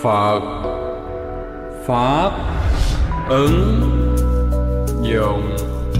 Phật Pháp ứng dụng.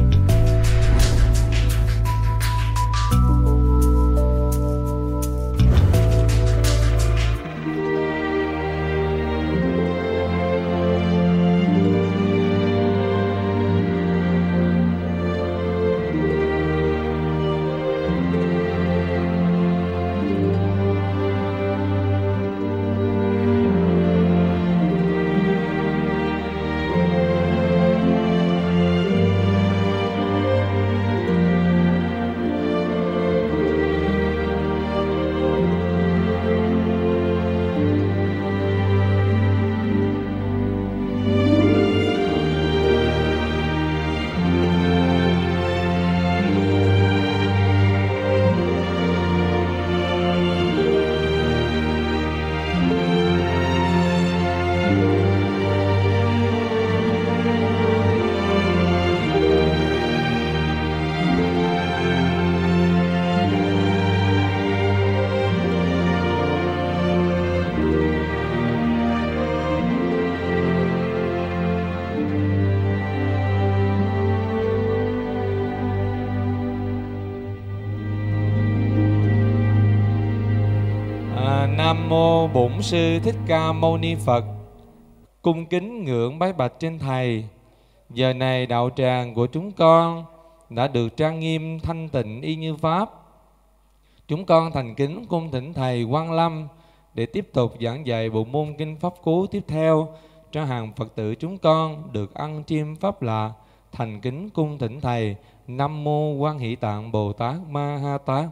Nam mô Bổn Sư Thích Ca Mâu Ni Phật. Cung kính ngưỡng bái bạch trên Thầy. Giờ này đạo tràng của chúng con đã được trang nghiêm thanh tịnh y như Pháp. Chúng con thành kính cung thỉnh Thầy Quang Lâm để tiếp tục giảng dạy bộ môn kinh Pháp Cú tiếp theo cho hàng Phật tử chúng con được ăn chiêm Pháp lạ. Thành kính cung thỉnh Thầy. Nam mô Quan Hỷ Tạng Bồ Tát Ma Ha Tát.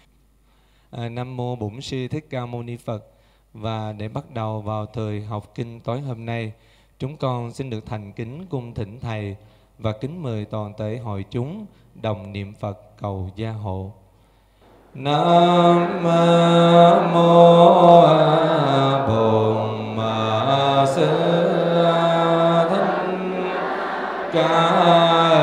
Nam mô Bổn Sư Thích Ca Mâu Ni Phật. Và để bắt đầu vào thời học kinh tối hôm nay, chúng con xin được thành kính cung thỉnh Thầy và kính mời toàn thể hội chúng đồng niệm Phật cầu gia hộ. Nam mô Bổn Sư Thích Ca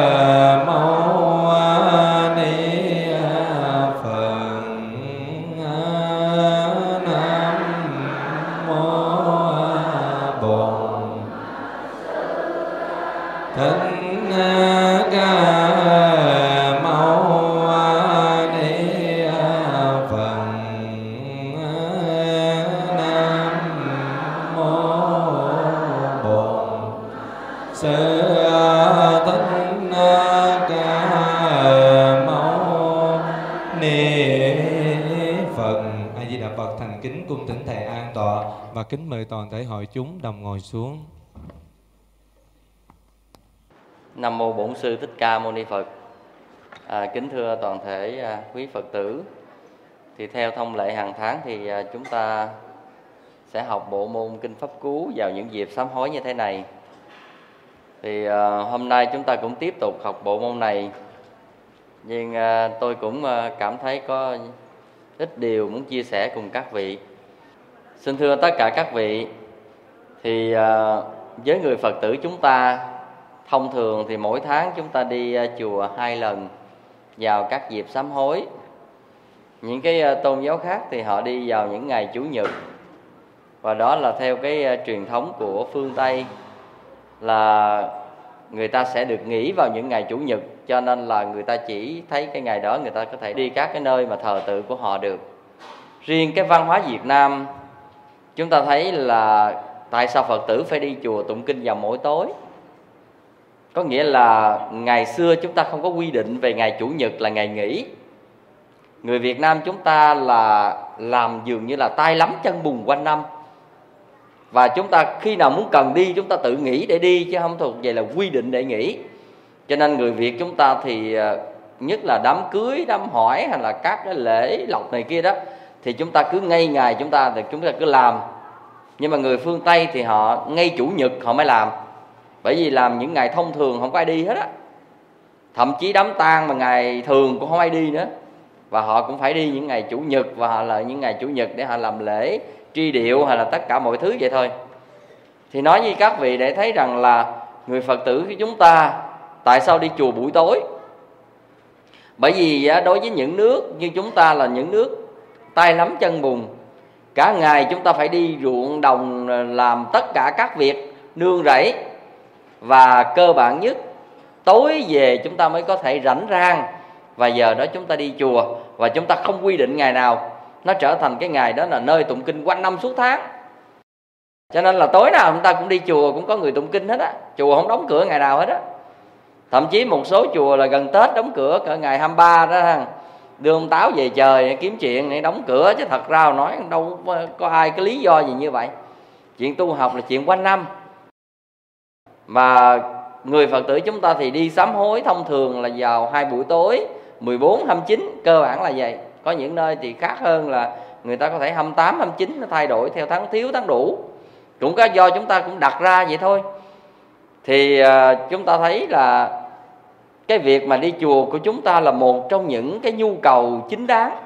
và kính mời toàn thể hội chúng đồng ngồi xuống. Nam mô Bổn Sư Thích Ca Mâu Ni Phật. Kính thưa toàn thể quý Phật tử, thì theo thông lệ hàng tháng thì chúng ta sẽ học bộ môn kinh Pháp Cú vào những dịp sám hối như thế này. Thì hôm nay chúng ta cũng tiếp tục học bộ môn này, nhưng tôi cũng cảm thấy có ít điều muốn chia sẻ cùng các vị. Xin thưa tất cả các vị, thì với người Phật tử chúng ta, thông thường thì mỗi tháng chúng ta đi chùa 2 lần vào các dịp sám hối. Những cái tôn giáo khác thì họ đi vào những ngày Chủ nhật, và đó là theo cái truyền thống của phương Tây, là người ta sẽ được nghỉ vào những ngày Chủ nhật, cho nên là người ta chỉ thấy cái ngày đó người ta có thể đi các cái nơi mà thờ tự của họ được. Riêng cái văn hóa Việt Nam, chúng ta thấy là tại sao Phật tử phải đi chùa tụng kinh vào mỗi tối? Có nghĩa là ngày xưa chúng ta không có quy định về ngày Chủ nhật là ngày nghỉ. Người Việt Nam chúng ta là làm dường như là tay lắm chân bùn quanh năm, và chúng ta khi nào muốn cần đi chúng ta tự nghỉ để đi, chứ không thuộc về là quy định để nghỉ. Cho nên người Việt chúng ta thì nhất là đám cưới, đám hỏi hay là các cái lễ lộc này kia đó, thì chúng ta cứ ngay ngày chúng ta cứ làm. Nhưng mà người phương Tây thì họ ngay Chủ nhật họ mới làm, bởi vì làm những ngày thông thường không có ai đi hết á. Thậm chí đám tang mà ngày thường cũng không ai đi nữa, và họ cũng phải đi những ngày Chủ nhật, và họ lợi những ngày Chủ nhật để họ làm lễ tri điệu hay là tất cả mọi thứ vậy thôi. Thì nói với các vị để thấy rằng là người Phật tử của chúng ta tại sao đi chùa buổi tối? Bởi vì đối với những nước như chúng ta là những nước tay lắm chân bùn, Cả ngày chúng ta phải đi ruộng đồng làm tất cả các việc nương rẫy, và cơ bản nhất tối về chúng ta mới có thể rảnh rang, và giờ đó chúng ta đi chùa, và chúng ta không quy định ngày nào, nó trở thành cái ngày đó là nơi tụng kinh quanh năm suốt tháng. Cho nên là tối nào chúng ta cũng đi chùa, cũng có người tụng kinh hết á. Chùa không đóng cửa ngày nào hết á. Thậm chí một số chùa là gần Tết đóng cửa cỡ ngày 23 đó, đưa ông Táo về trời kiếm chuyện để đóng cửa. Chứ thật ra nói đâu có ai cái lý do gì như vậy. Chuyện tu học là chuyện quanh năm. Mà người Phật tử chúng ta thì đi sám hối thông thường là vào 2 buổi tối 14, 29, cơ bản là vậy. Có những nơi thì khác hơn là người ta có thể 28, 29, nó thay đổi theo tháng thiếu tháng đủ. Cũng có do chúng ta cũng đặt ra vậy thôi. Thì chúng ta thấy là cái việc mà đi chùa của chúng ta là một trong những cái nhu cầu chính đáng.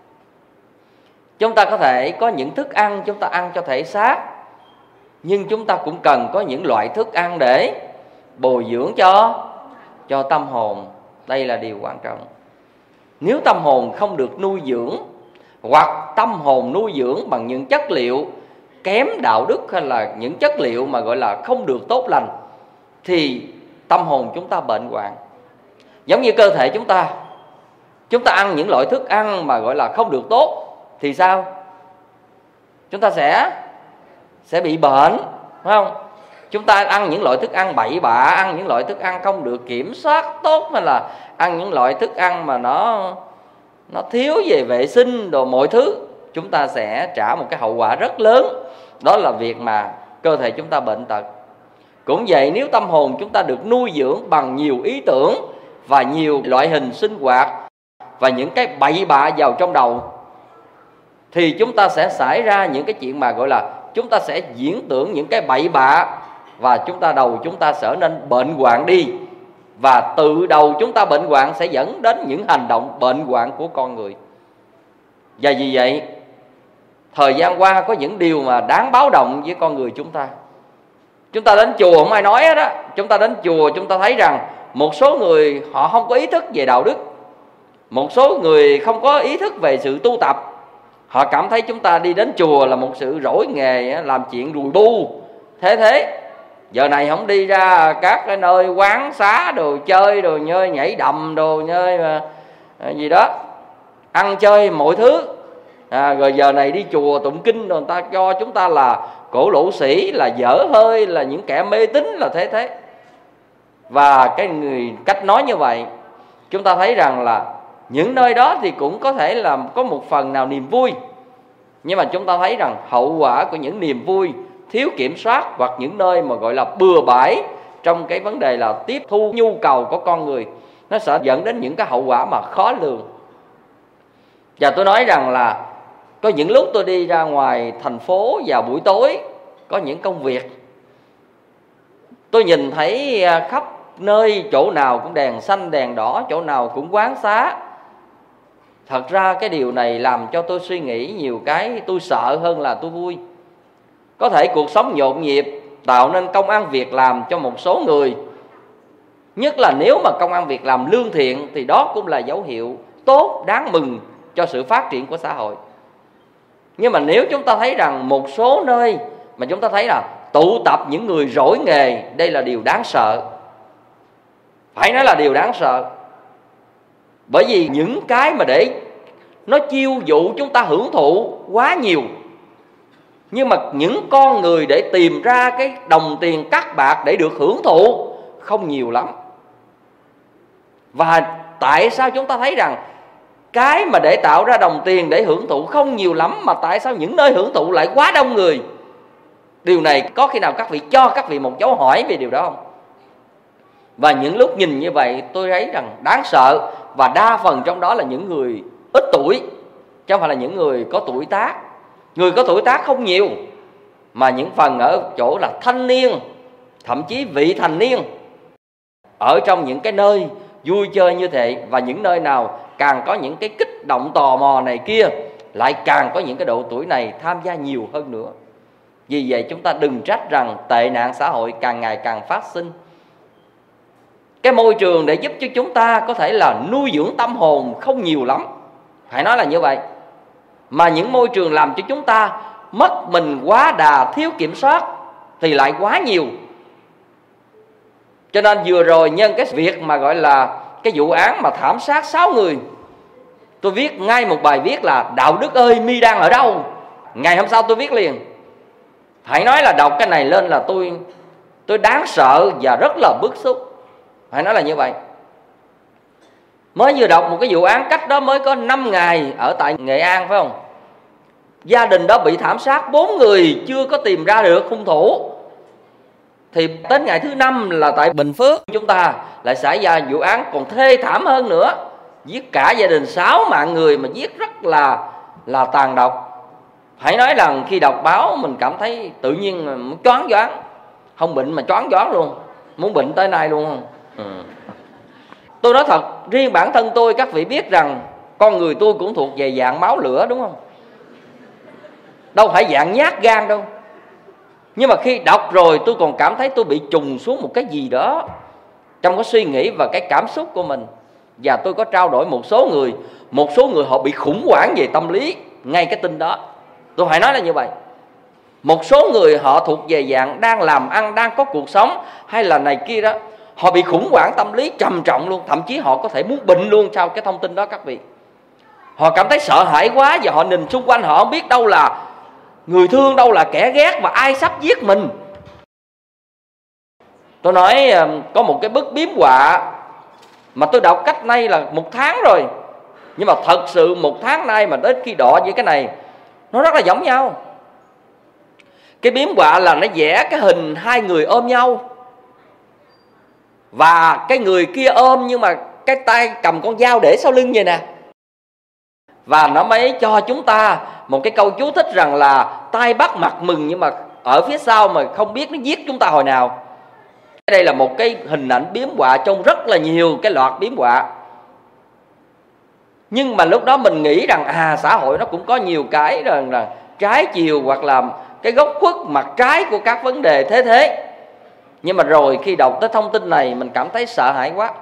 Chúng ta có thể có những thức ăn chúng ta ăn cho thể xác, nhưng chúng ta cũng cần có những loại thức ăn để bồi dưỡng cho tâm hồn. Đây là điều quan trọng. Nếu tâm hồn không được nuôi dưỡng, hoặc tâm hồn nuôi dưỡng bằng những chất liệu kém đạo đức, hay là những chất liệu mà gọi là không được tốt lành, thì tâm hồn chúng ta bệnh hoạn. Giống như cơ thể chúng ta ăn những loại thức ăn mà gọi là không được tốt thì sao? Chúng ta sẽ bị bệnh, phải không? Chúng ta ăn những loại thức ăn bậy bạ, ăn những loại thức ăn không được kiểm soát tốt, hay là ăn những loại thức ăn mà nó thiếu về vệ sinh đồ mọi thứ, chúng ta sẽ trả một cái hậu quả rất lớn. Đó là việc mà cơ thể chúng ta bệnh tật. Cũng vậy, nếu tâm hồn chúng ta được nuôi dưỡng bằng nhiều ý tưởng và nhiều loại hình sinh hoạt và những cái bậy bạ vào trong đầu, thì chúng ta sẽ xảy ra những cái chuyện mà gọi là chúng ta sẽ diễn tưởng những cái bậy bạ, và đầu chúng ta trở nên bệnh hoạn đi. Và từ đầu chúng ta bệnh hoạn sẽ dẫn đến những hành động bệnh hoạn của con người. Và vì vậy, thời gian qua có những điều mà đáng báo động với con người chúng ta. Chúng ta đến chùa không ai nói hết á. Chúng ta đến chùa chúng ta thấy rằng một số người họ không có ý thức về đạo đức, một số người không có ý thức về sự tu tập. Họ cảm thấy chúng ta đi đến chùa là một sự rỗi nghề, làm chuyện đùi bu. Thế giờ này không đi ra các cái nơi quán xá đồ chơi, đồ nhơi nhảy đầm, đồ nhơi mà gì đó, ăn chơi mọi thứ. Rồi giờ này đi chùa tụng kinh rồi người ta cho chúng ta là cổ lỗ sĩ, là dở hơi, là những kẻ mê tín, là thế. Và cái người cách nói như vậy, chúng ta thấy rằng là những nơi đó thì cũng có thể là có một phần nào niềm vui, nhưng mà chúng ta thấy rằng hậu quả của những niềm vui thiếu kiểm soát, hoặc những nơi mà gọi là bừa bãi trong cái vấn đề là tiếp thu nhu cầu của con người, nó sẽ dẫn đến những cái hậu quả mà khó lường. Và tôi nói rằng là có những lúc tôi đi ra ngoài thành phố vào buổi tối, có những công việc tôi nhìn thấy khắp nơi, chỗ nào cũng đèn xanh đèn đỏ, chỗ nào cũng quán xá. Thật ra cái điều này làm cho tôi suy nghĩ nhiều cái, tôi sợ hơn là tôi vui. Có thể cuộc sống nhộn nhịp tạo nên công ăn việc làm cho một số người, nhất là nếu mà công ăn việc làm lương thiện, thì đó cũng là dấu hiệu tốt, đáng mừng cho sự phát triển của xã hội. Nhưng mà nếu chúng ta thấy rằng một số nơi mà chúng ta thấy là tụ tập những người rỗi nghề, đây là điều đáng sợ. Phải nói là điều đáng sợ. Bởi vì những cái mà để nó chiêu dụ chúng ta hưởng thụ quá nhiều, nhưng mà những con người để tìm ra cái đồng tiền cát bạc để được hưởng thụ không nhiều lắm. Và tại sao chúng ta thấy rằng cái mà để tạo ra đồng tiền để hưởng thụ không nhiều lắm, mà tại sao những nơi hưởng thụ lại quá đông người? Điều này có khi nào các vị cho các vị một dấu hỏi về điều đó không? Và những lúc nhìn như vậy tôi thấy rằng đáng sợ. Và đa phần trong đó là những người ít tuổi, chứ không phải là những người có tuổi tác. Người có tuổi tác không nhiều, mà những phần ở chỗ là thanh niên, thậm chí vị thành niên, ở trong những cái nơi vui chơi như thế. Và những nơi nào càng có những cái kích động tò mò này kia, lại càng có những cái độ tuổi này tham gia nhiều hơn nữa. Vì vậy chúng ta đừng trách rằng tệ nạn xã hội càng ngày càng phát sinh. Cái môi trường để giúp cho chúng ta có thể là nuôi dưỡng tâm hồn không nhiều lắm, phải nói là như vậy. mà những môi trường làm cho chúng ta mất mình quá đà, thiếu kiểm soát thì lại quá nhiều. Cho nên vừa rồi nhân cái việc mà gọi là cái vụ án mà thảm sát 6 người, tôi viết ngay một bài viết là đạo đức ơi mi đang ở đâu. Ngày hôm sau tôi viết liền. Hãy nói là đọc cái này lên là tôi đáng sợ và rất là bức xúc. Hãy nói là như vậy. Mới vừa đọc một cái vụ án cách đó mới có 5 ngày ở tại Nghệ An phải không? Gia đình đó bị thảm sát, 4 người chưa có tìm ra được hung thủ. Thì đến ngày thứ 5 là tại Bình Phước chúng ta lại xảy ra vụ án còn thê thảm hơn nữa. Giết cả gia đình 6 mạng người mà giết rất là tàn độc. Hãy nói là khi đọc báo mình cảm thấy tự nhiên muốn choáng váng. Không bệnh mà choáng váng luôn. Muốn bệnh tới nay luôn không? Tôi nói thật, riêng bản thân tôi, các vị biết rằng con người tôi cũng thuộc về dạng máu lửa đúng không? Đâu phải dạng nhát gan đâu. Nhưng mà khi đọc rồi tôi còn cảm thấy tôi bị trùng xuống một cái gì đó trong cái suy nghĩ và cái cảm xúc của mình. Và tôi có trao đổi một số người họ bị khủng hoảng về tâm lý ngay cái tin đó. Tôi phải nói là như vậy. Một số người họ thuộc về dạng đang làm ăn, đang có cuộc sống hay là này kia đó, họ bị khủng hoảng tâm lý trầm trọng luôn. Thậm chí họ có thể muốn bệnh luôn sau cái thông tin đó các vị. Họ cảm thấy sợ hãi quá và họ nhìn xung quanh họ không biết đâu là người thương, đâu là kẻ ghét và ai sắp giết mình. Tôi nói có một cái bức biếm họa mà tôi đọc cách nay là 1 tháng rồi. Nhưng mà thật sự 1 tháng nay mà đến khi đọ với cái này nó rất là giống nhau. Cái biếm họa là nó vẽ cái hình 2 người ôm nhau, và cái người kia ôm nhưng mà cái tay cầm con dao để sau lưng vậy nè. Và nó mới cho chúng ta một cái câu chú thích rằng là tay bắt mặt mừng nhưng mà ở phía sau mà không biết nó giết chúng ta hồi nào. Đây là một cái hình ảnh biếm họa trong rất là nhiều cái loạt biếm họa. Nhưng mà lúc đó mình nghĩ rằng xã hội nó cũng có nhiều cái rằng là trái chiều hoặc là cái góc khuất mặt trái của các vấn đề thế. Nhưng mà rồi khi đọc tới thông tin này mình cảm thấy sợ hãi quá.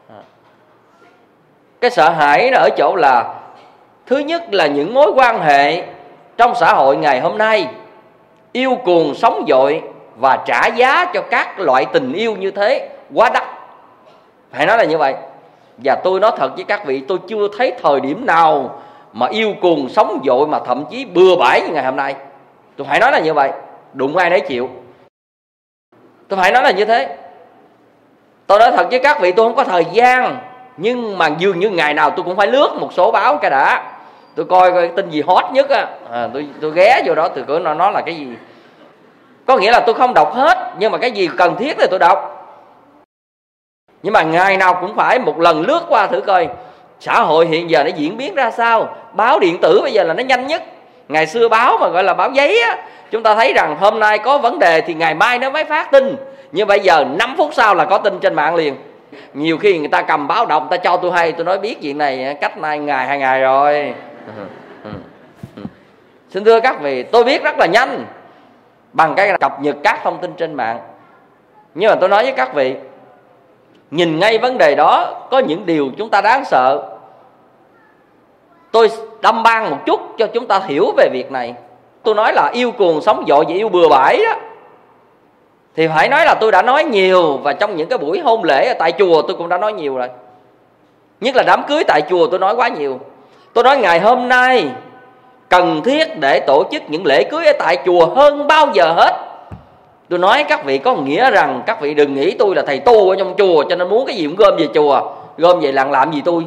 Cái sợ hãi nó ở chỗ là thứ nhất là những mối quan hệ trong xã hội ngày hôm nay yêu cuồng sống dội và trả giá cho các loại tình yêu như thế quá đắt. Phải nói là như vậy. Và tôi nói thật với các vị, tôi chưa thấy thời điểm nào mà yêu cuồng sống dội mà thậm chí bừa bãi như ngày hôm nay. Tôi phải nói là như vậy. Đụng ai nấy chịu. Tôi phải nói là như thế. Tôi nói thật với các vị, tôi không có thời gian, nhưng mà dường như ngày nào tôi cũng phải lướt một số báo cái đã. Tôi coi cái tin gì hot nhất á, tôi ghé vô đó, tôi cứ nó là cái gì. Có nghĩa là tôi không đọc hết, nhưng mà cái gì cần thiết thì tôi đọc. Nhưng mà ngày nào cũng phải một lần lướt qua thử coi xã hội hiện giờ nó diễn biến ra sao. Báo điện tử bây giờ là nó nhanh nhất. Ngày xưa báo mà gọi là báo giấy á, chúng ta thấy rằng hôm nay có vấn đề thì ngày mai nó mới phát tin. Nhưng bây giờ 5 phút sau là có tin trên mạng liền. Nhiều khi người ta cầm báo đọc, người ta cho tôi hay, tôi nói biết chuyện này cách nay ngày 2 ngày rồi. Xin thưa các vị, tôi biết rất là nhanh bằng cái cập nhật các thông tin trên mạng. Nhưng mà tôi nói với các vị, nhìn ngay vấn đề đó có những điều chúng ta đáng sợ. Tôi đâm ban một chút cho chúng ta hiểu về việc này. Tôi nói là yêu cuồng sống dội và yêu bừa bãi đó, thì phải nói là tôi đã nói nhiều. Và trong những cái buổi hôn lễ ở tại chùa tôi cũng đã nói nhiều rồi. Nhất là đám cưới tại chùa tôi nói quá nhiều. Tôi nói ngày hôm nay cần thiết để tổ chức những lễ cưới ở tại chùa hơn bao giờ hết. Tôi nói các vị có nghĩa rằng các vị đừng nghĩ tôi là thầy tu ở trong chùa cho nên muốn cái gì cũng gom về chùa. Gom về làm gì tôi.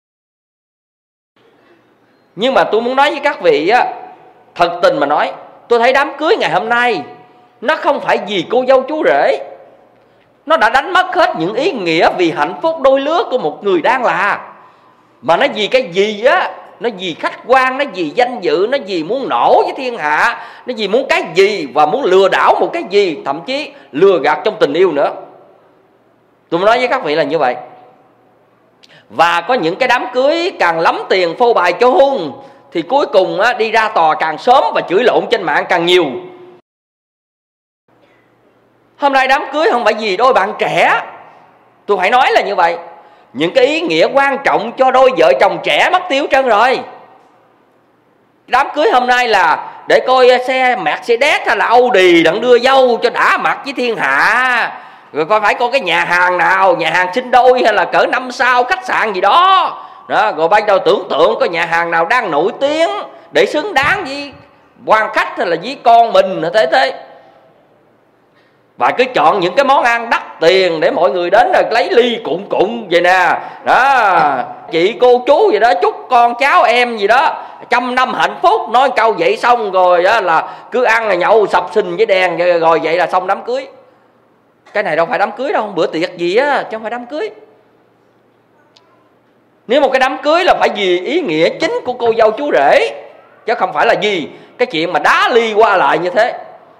Nhưng mà tôi muốn nói với các vị á, thật tình mà nói, tôi thấy đám cưới ngày hôm nay nó không phải vì cô dâu chú rể. Nó đã đánh mất hết những ý nghĩa vì hạnh phúc đôi lứa của một người đang là. Mà nó vì cái gì á, nó vì khách quan, nó vì danh dự, nó vì muốn nổ với thiên hạ, nó vì muốn cái gì và muốn lừa đảo một cái gì, thậm chí lừa gạt trong tình yêu nữa. Tôi nói với các vị là như vậy. Và có những cái đám cưới càng lắm tiền phô bày cho hôn thì cuối cùng á, đi ra tòa càng sớm và chửi lộn trên mạng càng nhiều. Hôm nay đám cưới không phải vì đôi bạn trẻ. Tôi phải nói là như vậy. Những cái ý nghĩa quan trọng cho đôi vợ chồng trẻ mất tiêu trơn rồi. Đám cưới hôm nay là để coi xe Mercedes hay là Audi đặng đưa dâu cho đã mặt với thiên hạ, rồi coi phải coi cái nhà hàng nào, nhà hàng sinh đôi hay là cỡ 5 sao khách sạn gì đó. Đó, rồi ban đầu tưởng tượng có nhà hàng nào đang nổi tiếng để xứng đáng với quan khách hay là với con mình thế. Và cứ chọn những cái món ăn đắt tiền để mọi người đến rồi lấy ly cụng vậy nè. Đó, chị cô chú gì đó, chúc con cháu em gì đó 100 năm hạnh phúc, nói câu vậy xong rồi đó là cứ ăn là nhậu sập sình với đèn rồi vậy là xong đám cưới. Cái này đâu phải đám cưới đâu, bữa tiệc gì á chứ không phải đám cưới. Nếu một cái đám cưới là phải vì ý nghĩa chính của cô dâu chú rể, chứ không phải là vì cái chuyện mà đá ly qua lại như thế.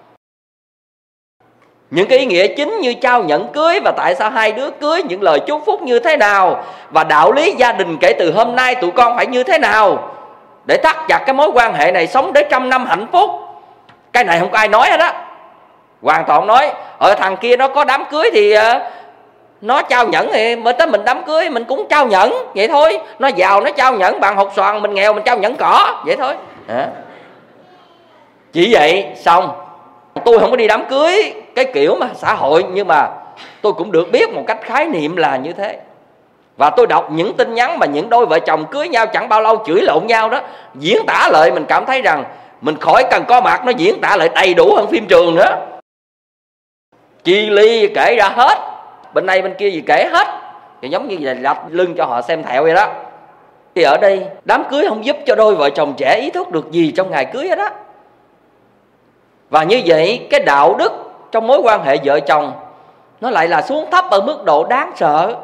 Những cái ý nghĩa chính như trao nhẫn cưới và tại sao hai đứa cưới, những lời chúc phúc như thế nào, và đạo lý gia đình kể từ hôm nay tụi con phải như thế nào để thắt chặt cái mối quan hệ này, sống đến 100 năm hạnh phúc. Cái này không có ai nói hết á. Hoàn toàn nói thằng kia nó có đám cưới thì nó trao nhẫn thì mới tới mình đám cưới mình cũng trao nhẫn vậy thôi. Nó giàu nó trao nhẫn bằng hột xoàn, mình nghèo mình trao nhẫn cỏ vậy thôi. Chỉ vậy xong. Tôi không có đi đám cưới cái kiểu mà xã hội, nhưng mà tôi cũng được biết một cách khái niệm là như thế. Và tôi đọc những tin nhắn mà những đôi vợ chồng cưới nhau chẳng bao lâu chửi lộn nhau đó, diễn tả lại mình cảm thấy rằng mình khỏi cần có mặt, nó diễn tả lại đầy đủ hơn phim trường nữa. Chi ly kể ra hết, bên này bên kia gì kể hết, thì giống như là lật lưng cho họ xem thẹo vậy đó. Thì ở đây đám cưới không giúp cho đôi vợ chồng trẻ ý thức được gì trong ngày cưới hết á. Và như vậy cái đạo đức trong mối quan hệ vợ chồng nó lại là xuống thấp ở mức độ đáng sợ.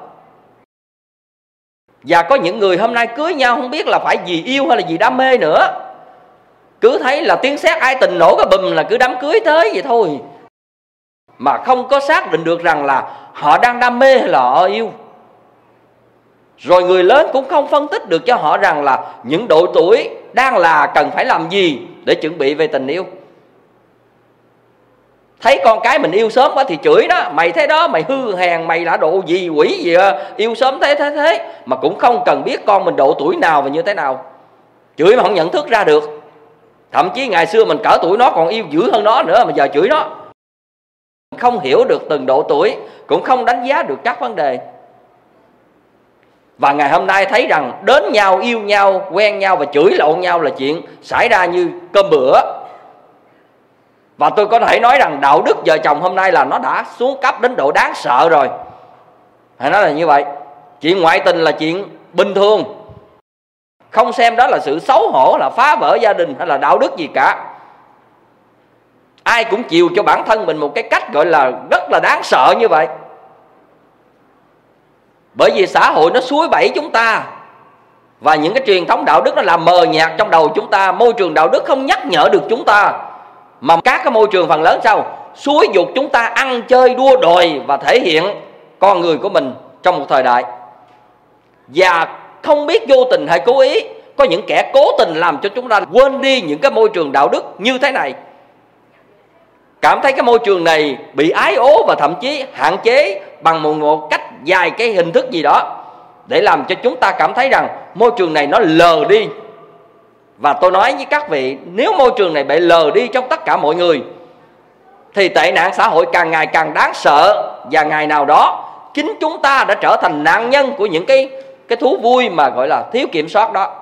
Và có những người hôm nay cưới nhau không biết là phải vì yêu hay là vì đam mê nữa. Cứ thấy là tiếng sét ai tình nổ cái bùm là cứ đám cưới tới vậy thôi, mà không có xác định được rằng là họ đang đam mê hay là họ yêu. Rồi người lớn cũng không phân tích được cho họ rằng là những độ tuổi đang là cần phải làm gì để chuẩn bị về tình yêu. Thấy con cái mình yêu sớm quá thì chửi đó, mày thế đó, mày hư hèn, mày là độ gì quỷ gì yêu sớm thế. Mà cũng không cần biết con mình độ tuổi nào và như thế nào, chửi mà không nhận thức ra được. Thậm chí ngày xưa mình cỡ tuổi nó còn yêu dữ hơn nó nữa mà giờ chửi nó. Không hiểu được từng độ tuổi, cũng không đánh giá được các vấn đề. Và ngày hôm nay thấy rằng đến nhau, yêu nhau, quen nhau và chửi lộn nhau là chuyện xảy ra như cơm bữa. Và tôi có thể nói rằng đạo đức vợ chồng hôm nay là nó đã xuống cấp đến độ đáng sợ rồi. Hãy nói là như vậy. Chuyện ngoại tình là chuyện bình thường, không xem đó là sự xấu hổ, là phá vỡ gia đình hay là đạo đức gì cả. Ai cũng chịu cho bản thân mình một cái cách gọi là rất là đáng sợ như vậy. Bởi vì xã hội nó xúi bẫy chúng ta, và những cái truyền thống đạo đức nó làm mờ nhạt trong đầu chúng ta. Môi trường đạo đức không nhắc nhở được chúng ta, mà các cái môi trường phần lớn sao xúi dục chúng ta ăn chơi đua đòi và thể hiện con người của mình trong một thời đại. Và không biết vô tình hay cố ý, có những kẻ cố tình làm cho chúng ta quên đi những cái môi trường đạo đức như thế này. Cảm thấy cái môi trường này bị ái ố và thậm chí hạn chế bằng một cách vài cái hình thức gì đó, để làm cho chúng ta cảm thấy rằng môi trường này nó lờ đi. Và tôi nói với các vị, nếu môi trường này bị lờ đi trong tất cả mọi người thì tệ nạn xã hội càng ngày càng đáng sợ. Và ngày nào đó chính chúng ta đã trở thành nạn nhân của những cái thú vui mà gọi là thiếu kiểm soát đó.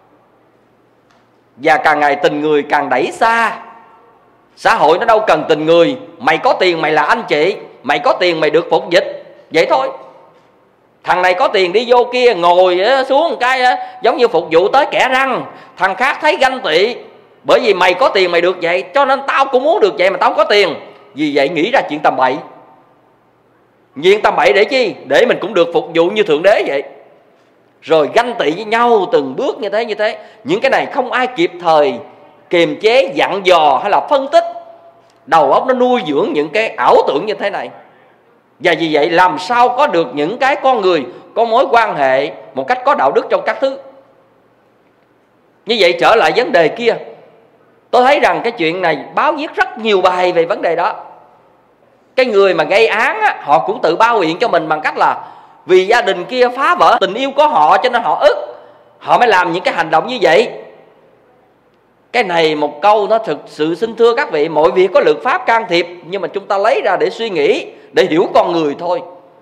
Và càng ngày tình người càng đẩy xa. Xã hội nó đâu cần tình người. Mày có tiền mày là anh chị, mày có tiền mày được phục dịch, vậy thôi. Thằng này có tiền đi vô kia ngồi xuống một cái giống như phục vụ tới kẻ răng. Thằng khác thấy ganh tị, bởi vì mày có tiền mày được vậy, cho nên tao cũng muốn được vậy mà tao không có tiền. Vì vậy nghĩ ra chuyện tầm bậy. Chuyện tầm bậy để chi? Để mình cũng được phục vụ như Thượng Đế vậy. Rồi ganh tị với nhau từng bước như thế. Những cái này không ai kịp thời kiềm chế, dặn dò hay là phân tích. Đầu óc nó nuôi dưỡng những cái ảo tưởng như thế này. Và vì vậy làm sao có được những cái con người có mối quan hệ một cách có đạo đức trong các thứ. Như vậy trở lại vấn đề kia, tôi thấy rằng cái chuyện này báo viết rất nhiều bài về vấn đề đó. Cái người mà gây án á, họ cũng tự bao biện cho mình bằng cách là vì gia đình kia phá vỡ tình yêu của họ cho nên họ ức, họ mới làm những cái hành động như vậy. Cái này một câu nó thực sự xin thưa các vị, mọi việc có luật pháp can thiệp, nhưng mà chúng ta lấy ra để suy nghĩ, để hiểu con người thôi.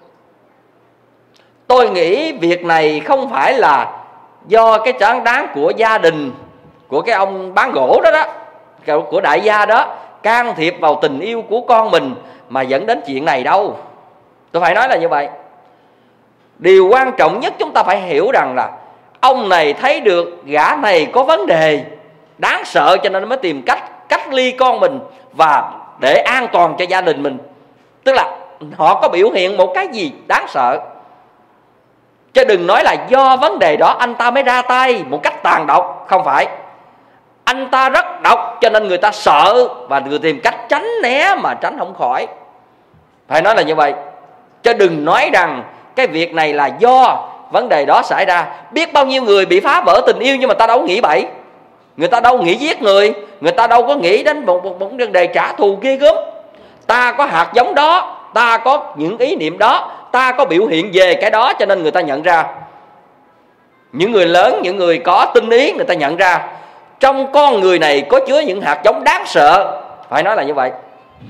Tôi nghĩ việc này không phải là do cái phản đáng của gia đình, của cái ông bán gỗ đó đó, của đại gia đó, can thiệp vào tình yêu của con mình mà dẫn đến chuyện này đâu. Tôi phải nói là như vậy. Điều quan trọng nhất chúng ta phải hiểu rằng là ông này thấy được gã này có vấn đề đáng sợ, cho nên mới tìm cách cách ly con mình và để an toàn cho gia đình mình. Tức là họ có biểu hiện một cái gì đáng sợ, chứ đừng nói là do vấn đề đó anh ta mới ra tay một cách tàn độc. Không phải, anh ta rất độc cho nên người ta sợ và người tìm cách tránh né mà tránh không khỏi. Phải nói là như vậy, chứ đừng nói rằng cái việc này là do vấn đề đó xảy ra. Biết bao nhiêu người bị phá vỡ tình yêu nhưng mà ta đâu nghĩ bậy, người ta đâu nghĩ giết người, người ta đâu có nghĩ đến một vấn đề trả thù ghê gớm. Ta có hạt giống đó, ta có những ý niệm đó, ta có biểu hiện về cái đó, cho nên người ta nhận ra. Những người lớn, những người có tinh ý, người ta nhận ra trong con người này có chứa những hạt giống đáng sợ. Phải nói là như vậy.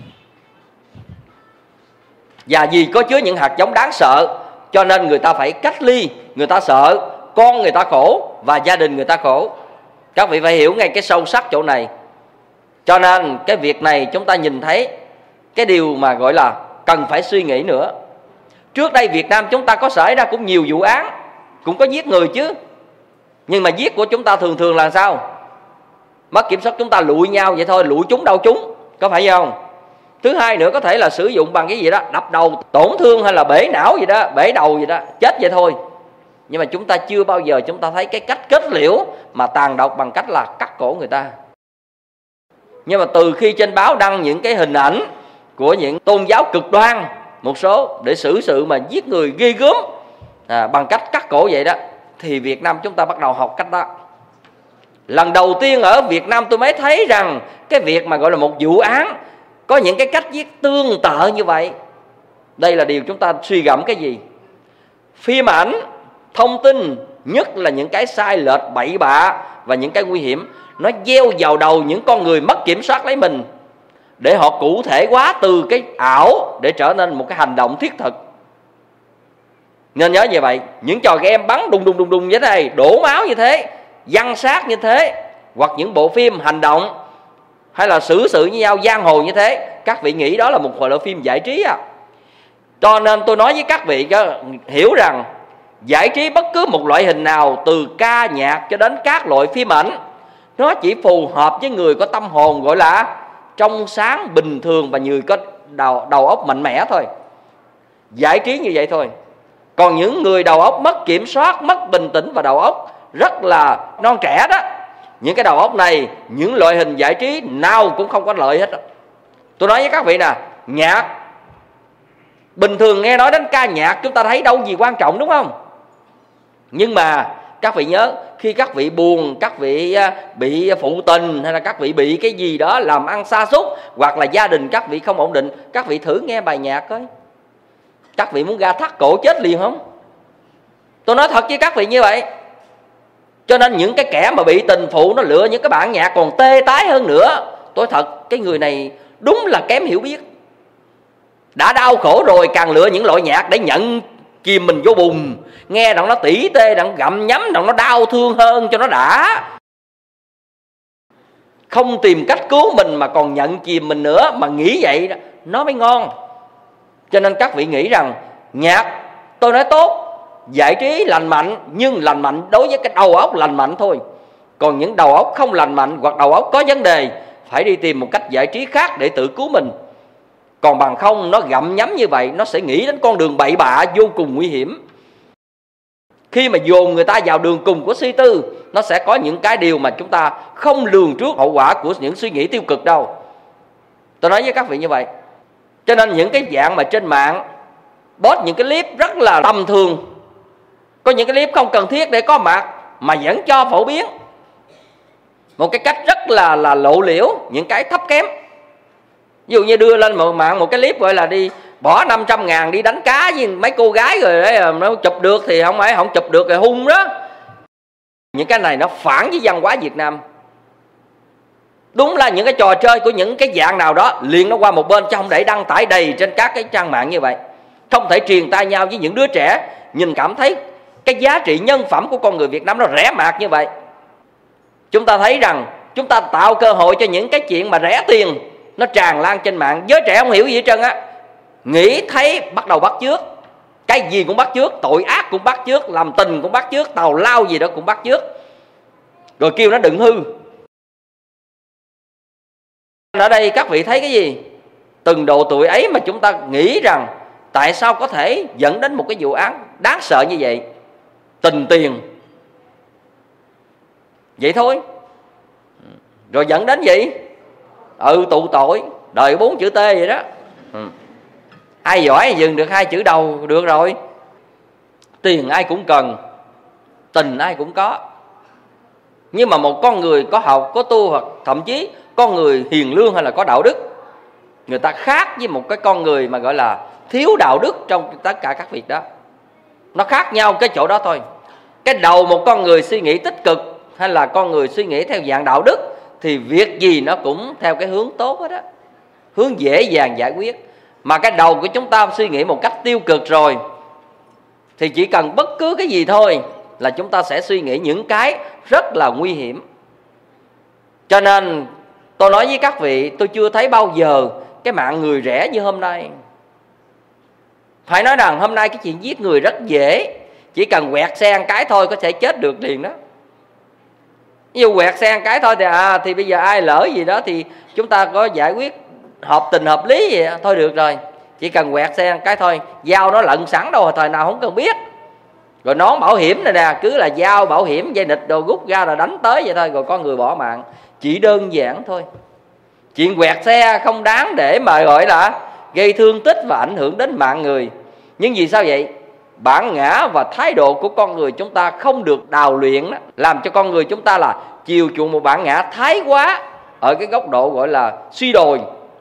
Và vì có chứa những hạt giống đáng sợ cho nên người ta phải cách ly. Người ta sợ con người ta khổ và gia đình người ta khổ. Các vị phải hiểu ngay cái sâu sắc chỗ này. Cho nên cái việc này chúng ta nhìn thấy cái điều mà gọi là cần phải suy nghĩ nữa. Trước đây Việt Nam chúng ta có xảy ra cũng nhiều vụ án, cũng có giết người chứ. Nhưng mà giết của chúng ta thường thường là sao? Mất kiểm soát, chúng ta lụi nhau vậy thôi, lụi chúng đâu chúng, có phải không? Thứ hai nữa có thể là sử dụng bằng cái gì đó, đập đầu tổn thương hay là bể não gì đó, bể đầu gì đó, chết vậy thôi. Nhưng mà chúng ta chưa bao giờ chúng ta thấy cái cách kết liễu mà tàn độc bằng cách là cắt cổ người ta. Nhưng mà từ khi trên báo đăng những cái hình ảnh của những tôn giáo cực đoan, một số để xử sự mà giết người ghê gớm bằng cách cắt cổ vậy đó, thì Việt Nam chúng ta bắt đầu học cách đó. Lần đầu tiên ở Việt Nam tôi mới thấy rằng cái việc mà gọi là một vụ án có những cái cách giết tương tự như vậy. Đây là điều chúng ta suy gẫm cái gì? Phim ảnh, thông tin, nhất là những cái sai lệch bậy bạ và những cái nguy hiểm, nó gieo vào đầu những con người mất kiểm soát lấy mình, để họ cụ thể hóa từ cái ảo để trở nên một cái hành động thiết thực. Nên nhớ như vậy, những trò game bắn đùng đùng đùng đùng như thế này, đổ máu như thế, giăng sát như thế, hoặc những bộ phim hành động hay là xử sự với nhau giang hồ như thế, các vị nghĩ đó là một loại phim giải trí à? Cho nên tôi nói với các vị hiểu rằng giải trí bất cứ một loại hình nào, từ ca nhạc cho đến các loại phim ảnh, nó chỉ phù hợp với người có tâm hồn gọi là trong sáng, bình thường và người có đầu óc mạnh mẽ thôi. Giải trí như vậy thôi. Còn những người đầu óc mất kiểm soát, mất bình tĩnh và đầu óc rất là non trẻ đó, những cái đầu óc này, những loại hình giải trí nào cũng không có lợi hết. Tôi nói với các vị nè, nhạc bình thường nghe nói đến ca nhạc chúng ta thấy đâu gì quan trọng, đúng không? Nhưng mà các vị nhớ, khi các vị buồn, các vị bị phụ tình, hay là các vị bị cái gì đó làm ăn sa sút, hoặc là gia đình các vị không ổn định, các vị thử nghe bài nhạc coi, các vị muốn ga thắt cổ chết liền không? Tôi nói thật với các vị như vậy. Cho nên những cái kẻ mà bị tình phụ nó lựa những cái bản nhạc còn tê tái hơn nữa. Tôi thật, cái người này đúng là kém hiểu biết. Đã đau khổ rồi càng lựa những loại nhạc để nhận chìm mình vô bùn, nghe đặng nó tỉ tê, đặng gặm nhấm, đặng nó đau thương hơn cho nó đã. Không tìm cách cứu mình mà còn nhận chìm mình nữa, mà nghĩ vậy đó, nó mới ngon. Cho nên các vị nghĩ rằng nhạc, tôi nói tốt, giải trí lành mạnh, nhưng lành mạnh đối với cái đầu óc lành mạnh thôi. Còn những đầu óc không lành mạnh hoặc đầu óc có vấn đề, phải đi tìm một cách giải trí khác để tự cứu mình. Còn bằng không nó gặm nhấm như vậy, nó sẽ nghĩ đến con đường bậy bạ vô cùng nguy hiểm. Khi mà dồn người ta vào đường cùng của suy tư, nó sẽ có những cái điều mà chúng ta không lường trước hậu quả của những suy nghĩ tiêu cực đâu. Tôi nói với các vị như vậy. Cho nên những cái dạng mà trên mạng post những cái clip rất là tầm thường, có những cái clip không cần thiết để có mặt mà vẫn cho phổ biến một cái cách rất là lộ liễu những cái thấp kém. Ví dụ như đưa lên mạng một cái clip gọi là đi bỏ 500.000 đi đánh cá với mấy cô gái, rồi đấy, nó chụp được thì không chụp được rồi hung đó. Những cái này nó phản với văn hóa Việt Nam. Đúng là những cái trò chơi của những cái dạng nào đó liền nó qua một bên, chứ không để đăng tải đầy trên các cái trang mạng như vậy. Không thể truyền tai nhau với những đứa trẻ nhìn cảm thấy cái giá trị nhân phẩm của con người Việt Nam nó rẻ mạt như vậy. Chúng ta thấy rằng chúng ta tạo cơ hội cho những cái chuyện mà rẻ tiền nó tràn lan trên mạng. Giới trẻ không hiểu gì hết trơn á, nghĩ thấy bắt đầu bắt chước, cái gì cũng bắt chước, tội ác cũng bắt chước, làm tình cũng bắt chước, tào lao gì đó cũng bắt chước, rồi kêu nó đừng hư. Ở đây các vị thấy cái gì? Từng độ tuổi ấy mà chúng ta nghĩ rằng tại sao có thể dẫn đến một cái vụ án đáng sợ như vậy? Tình tiền vậy thôi, rồi dẫn đến gì? Tụ tội, đời 4 chữ T vậy đó. Ai giỏi dừng được 2 chữ đầu được rồi. Tiền ai cũng cần, tình ai cũng có. Nhưng mà một con người có học, có tu, hoặc thậm chí con người hiền lương hay là có đạo đức, người ta khác với một cái con người mà gọi là thiếu đạo đức trong tất cả các việc đó. Nó khác nhau cái chỗ đó thôi. Cái đầu một con người suy nghĩ tích cực hay là con người suy nghĩ theo dạng đạo đức thì việc gì nó cũng theo cái hướng tốt hết á, hướng dễ dàng giải quyết. Mà cái đầu của chúng ta suy nghĩ một cách tiêu cực rồi thì chỉ cần bất cứ cái gì thôi là chúng ta sẽ suy nghĩ những cái rất là nguy hiểm. Cho nên tôi nói với các vị, tôi chưa thấy bao giờ cái mạng người rẻ như hôm nay. Phải nói rằng hôm nay cái chuyện giết người rất dễ, chỉ cần quẹt xe một cái thôi có thể chết được liền đó. Ví dụ quẹt xe một cái thôi thì bây giờ ai lỡ gì đó thì chúng ta có giải quyết hợp tình hợp lý gì đó, thôi được rồi. Chỉ cần quẹt xe một cái thôi, dao nó lận sẵn đâu, thời nào không cần biết. Rồi nón bảo hiểm này nè, cứ là dao bảo hiểm dây nịt đồ rút ra là đánh tới vậy thôi, rồi con người bỏ mạng. Chỉ đơn giản thôi. Chuyện quẹt xe không đáng để mà gọi là gây thương tích và ảnh hưởng đến mạng người. Nhưng vì sao vậy? Bản ngã và thái độ của con người chúng ta không được đào luyện đó, làm cho con người chúng ta là chiều chuộng một bản ngã thái quá ở cái góc độ gọi là suy đồi.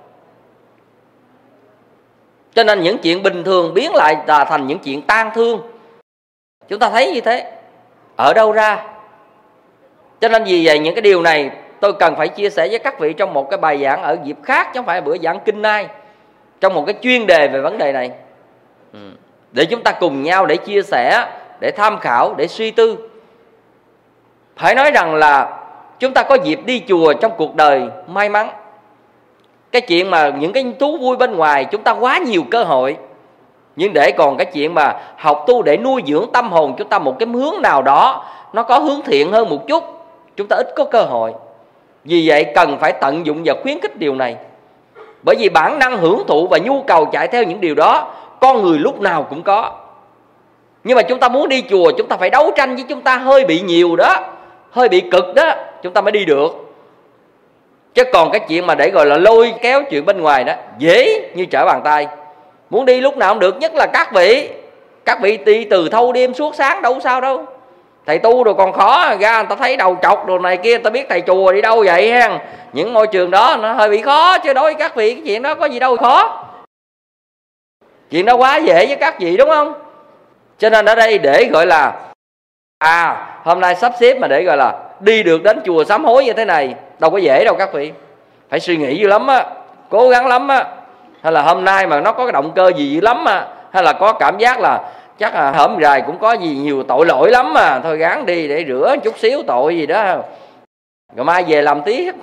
Cho nên những chuyện bình thường biến lại là thành những chuyện tang thương. Chúng ta thấy như thế. Ở đâu ra? Cho nên vì vậy những cái điều này tôi cần phải chia sẻ với các vị trong một cái bài giảng ở dịp khác, chứ không phải bữa giảng kinh nay, trong một cái chuyên đề về vấn đề này, để chúng ta cùng nhau để chia sẻ, để tham khảo, để suy tư. Phải nói rằng là chúng ta có dịp đi chùa trong cuộc đời may mắn. Cái chuyện mà những cái thú vui bên ngoài chúng ta quá nhiều cơ hội, nhưng để còn cái chuyện mà học tu để nuôi dưỡng tâm hồn chúng ta một cái hướng nào đó nó có hướng thiện hơn một chút, chúng ta ít có cơ hội. Vì vậy cần phải tận dụng và khuyến khích điều này. Bởi vì bản năng hưởng thụ và nhu cầu chạy theo những điều đó con người lúc nào cũng có. Nhưng mà chúng ta muốn đi chùa, chúng ta phải đấu tranh với chúng ta hơi bị nhiều đó, hơi bị cực đó, chúng ta mới đi được. Chứ còn cái chuyện mà để gọi là lôi kéo chuyện bên ngoài đó dễ như trở bàn tay. Muốn đi lúc nào cũng được, nhất là các vị đi từ thâu đêm suốt sáng đâu sao đâu. Thầy tu rồi còn khó, ra người ta thấy đầu trọc đồ này kia, người ta biết thầy chùa đi đâu vậy ha. Những môi trường đó nó hơi bị khó, chứ đối với các vị cái chuyện đó có gì đâu khó. Chuyện đó quá dễ với các vị đúng không? Cho nên ở đây để gọi là hôm nay sắp xếp mà để gọi là đi được đến chùa sám hối như thế này đâu có dễ đâu các vị. Phải suy nghĩ dữ lắm á, cố gắng lắm á. Hay là hôm nay mà nó có cái động cơ gì dữ lắm á, hay là có cảm giác là chắc là hổm rày cũng có gì nhiều tội lỗi lắm mà thôi gắng đi để rửa chút xíu tội gì đó, rồi mai về làm tiếp.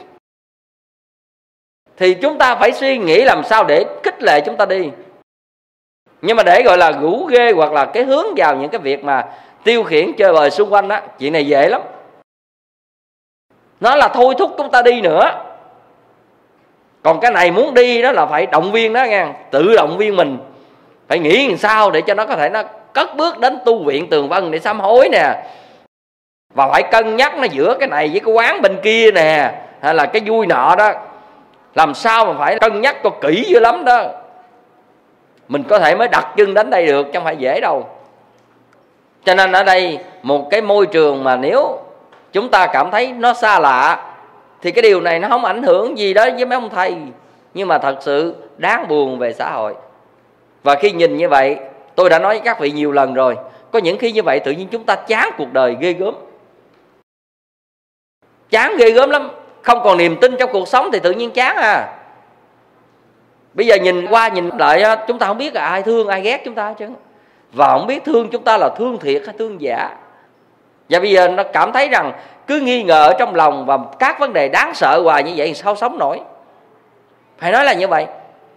Thì chúng ta phải suy nghĩ làm sao để khích lệ chúng ta đi. Nhưng mà để gọi là rủ ghê hoặc là cái hướng vào những cái việc mà tiêu khiển chơi bời xung quanh á, chuyện này dễ lắm. Nó là thôi thúc chúng ta đi nữa. Còn cái này muốn đi đó là phải động viên đó nha, tự động viên mình. Phải nghĩ làm sao để cho nó có thể nó cất bước đến tu viện Tường Vân để sám hối nè. Và phải cân nhắc nó giữa cái này với cái quán bên kia nè, hay là cái vui nọ đó. Làm sao mà phải cân nhắc cho kỹ dữ lắm đó. Mình có thể mới đặt chân đến đây được, chứ không phải dễ đâu. Cho nên ở đây một cái môi trường mà nếu chúng ta cảm thấy nó xa lạ thì cái điều này nó không ảnh hưởng gì đó với mấy ông thầy, nhưng mà thật sự đáng buồn về xã hội. Và khi nhìn như vậy, tôi đã nói với các vị nhiều lần rồi, có những khi như vậy tự nhiên chúng ta chán cuộc đời ghê gớm. Chán ghê gớm lắm. không còn niềm tin trong cuộc sống thì tự nhiên chán à. Bây giờ nhìn qua nhìn lại chúng ta không biết là ai thương ai ghét chúng ta chứ, và không biết thương chúng ta là thương thiệt hay thương giả. Và bây giờ nó cảm thấy rằng cứ nghi ngờ ở trong lòng và các vấn đề đáng sợ hoài như vậy thì sao sống nổi. Phải nói là như vậy.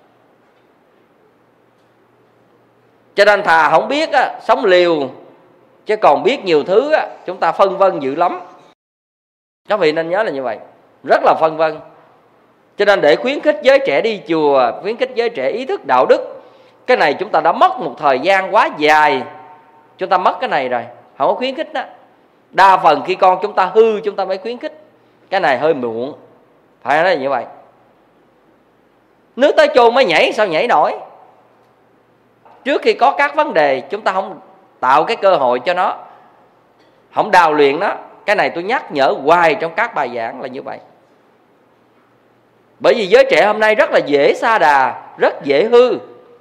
Cho nên thà không biết sống liều, chứ còn biết nhiều thứ chúng ta phân vân dữ lắm. Các vị nên nhớ là như vậy, rất là phân vân. Cho nên để khuyến khích giới trẻ đi chùa, khuyến khích giới trẻ ý thức đạo đức, cái này chúng ta đã mất một thời gian quá dài. Chúng ta mất cái này rồi, không có khuyến khích đó. Đa phần khi con chúng ta hư chúng ta mới khuyến khích. Cái này hơi muộn. Phải nói là như vậy. Nước tới chôn mới nhảy, sao nhảy nổi? Trước khi có các vấn đề chúng ta không tạo cái cơ hội cho nó, không đào luyện nó. Cái này tôi nhắc nhở hoài trong các bài giảng là như vậy. Bởi vì giới trẻ hôm nay rất là dễ sa đà, rất dễ hư.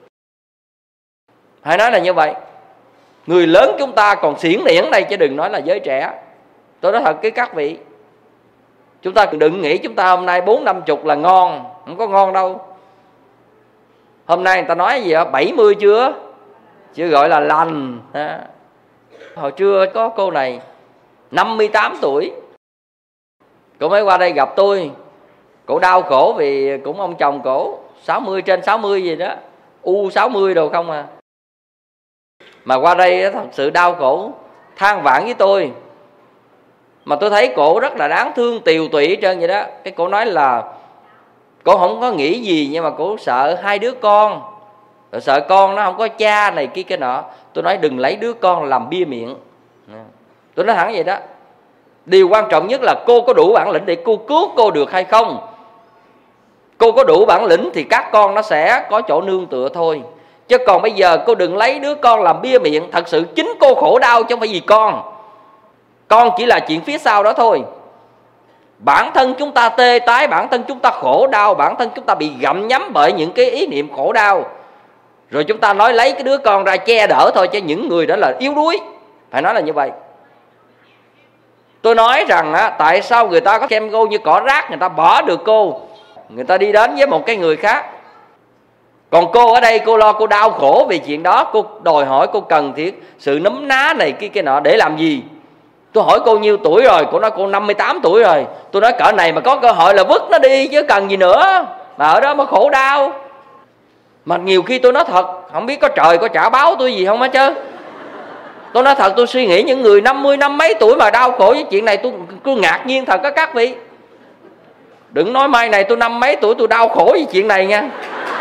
Phải nói là như vậy. Người lớn chúng ta còn xiển niễn đây chứ đừng nói là giới trẻ. Tôi nói thật với các vị, chúng ta đừng nghĩ chúng ta hôm nay 40-50 là ngon. Không có ngon đâu. Hôm nay người ta nói gì 70 chưa? Chưa gọi là lành. Hồi trưa có cô này 58 tuổi, cô mới qua đây gặp tôi. Cổ đau khổ vì cũng ông chồng cổ 60 trên 60 gì đó, U60 đồ không à. Mà qua đây thật sự đau khổ, than vãn với tôi. Mà tôi thấy cổ rất là đáng thương, tiều tụy hết trơn vậy đó. Cái cổ nói là cổ không có nghĩ gì, nhưng mà cổ sợ 2 đứa con, rồi sợ con nó không có cha này kia cái nọ. Tôi nói đừng lấy đứa con làm bia miệng. Tôi nói thẳng vậy đó. Điều quan trọng nhất là cô có đủ bản lĩnh để cô cứu cô được hay không. Cô có đủ bản lĩnh thì các con nó sẽ có chỗ nương tựa thôi. Chứ còn bây giờ cô đừng lấy đứa con làm bia miệng. Thật sự chính cô khổ đau chứ không phải vì con. Con chỉ là chuyện phía sau đó thôi. Bản thân chúng ta tê tái, bản thân chúng ta khổ đau, bản thân chúng ta bị gặm nhấm bởi những cái ý niệm khổ đau. Rồi chúng ta nói lấy cái đứa con ra che đỡ thôi, chứ những người đó là yếu đuối. Phải nói là như vậy. Tôi nói rằng tại sao người ta có xem cô như cỏ rác, người ta bỏ được cô, người ta đi đến với một cái người khác. Còn cô ở đây cô lo cô đau khổ vì chuyện đó. Cô đòi hỏi cô cần thiết sự nấm ná này kia cái nọ để làm gì. Tôi hỏi cô nhiêu tuổi rồi, cô nói cô 58 tuổi rồi. Tôi nói cỡ này mà có cơ hội là vứt nó đi chứ cần gì nữa. Mà ở đó mà khổ đau. Mà nhiều khi tôi nói thật, không biết có trời có trả báo tôi gì không á chứ. Tôi nói thật, tôi suy nghĩ những người 50 năm mấy tuổi mà đau khổ với chuyện này, tôi ngạc nhiên thật á các vị. Đừng nói mai này tôi 50 mấy tuổi tôi đau khổ với chuyện này nha.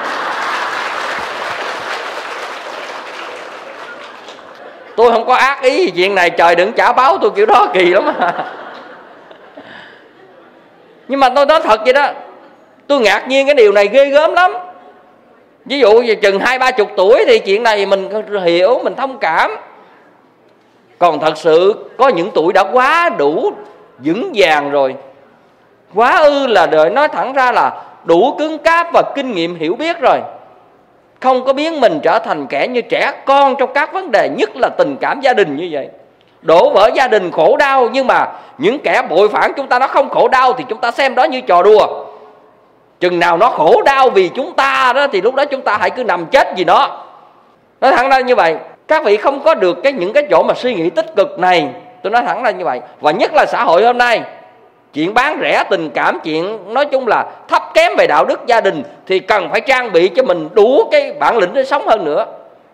Tôi không có ác ý gì chuyện này, trời đừng trả báo tôi kiểu đó kỳ lắm à. Nhưng mà tôi nói thật vậy đó, tôi ngạc nhiên cái điều này ghê gớm lắm. Ví dụ như chừng 20-30 tuổi thì chuyện này mình hiểu, mình thông cảm. Còn thật sự có những tuổi đã quá đủ vững vàng rồi, quá ư là đời, nói thẳng ra là đủ cứng cáp và kinh nghiệm hiểu biết rồi, không có biến mình trở thành kẻ như trẻ con trong các vấn đề, nhất là tình cảm gia đình như vậy. Đổ vỡ gia đình khổ đau, nhưng mà những kẻ bội phản chúng ta nó không khổ đau thì chúng ta xem đó như trò đùa. Chừng nào nó khổ đau vì chúng ta đó thì lúc đó chúng ta hãy cứ nằm chết vì nó. Nói thẳng ra như vậy. Các vị không có được những cái chỗ mà suy nghĩ tích cực này. Tôi nói thẳng ra như vậy. Và nhất là xã hội hôm nay, chuyện bán rẻ tình cảm, chuyện nói chung là thấp kém về đạo đức gia đình, thì cần phải trang bị cho mình đủ cái bản lĩnh để sống hơn nữa.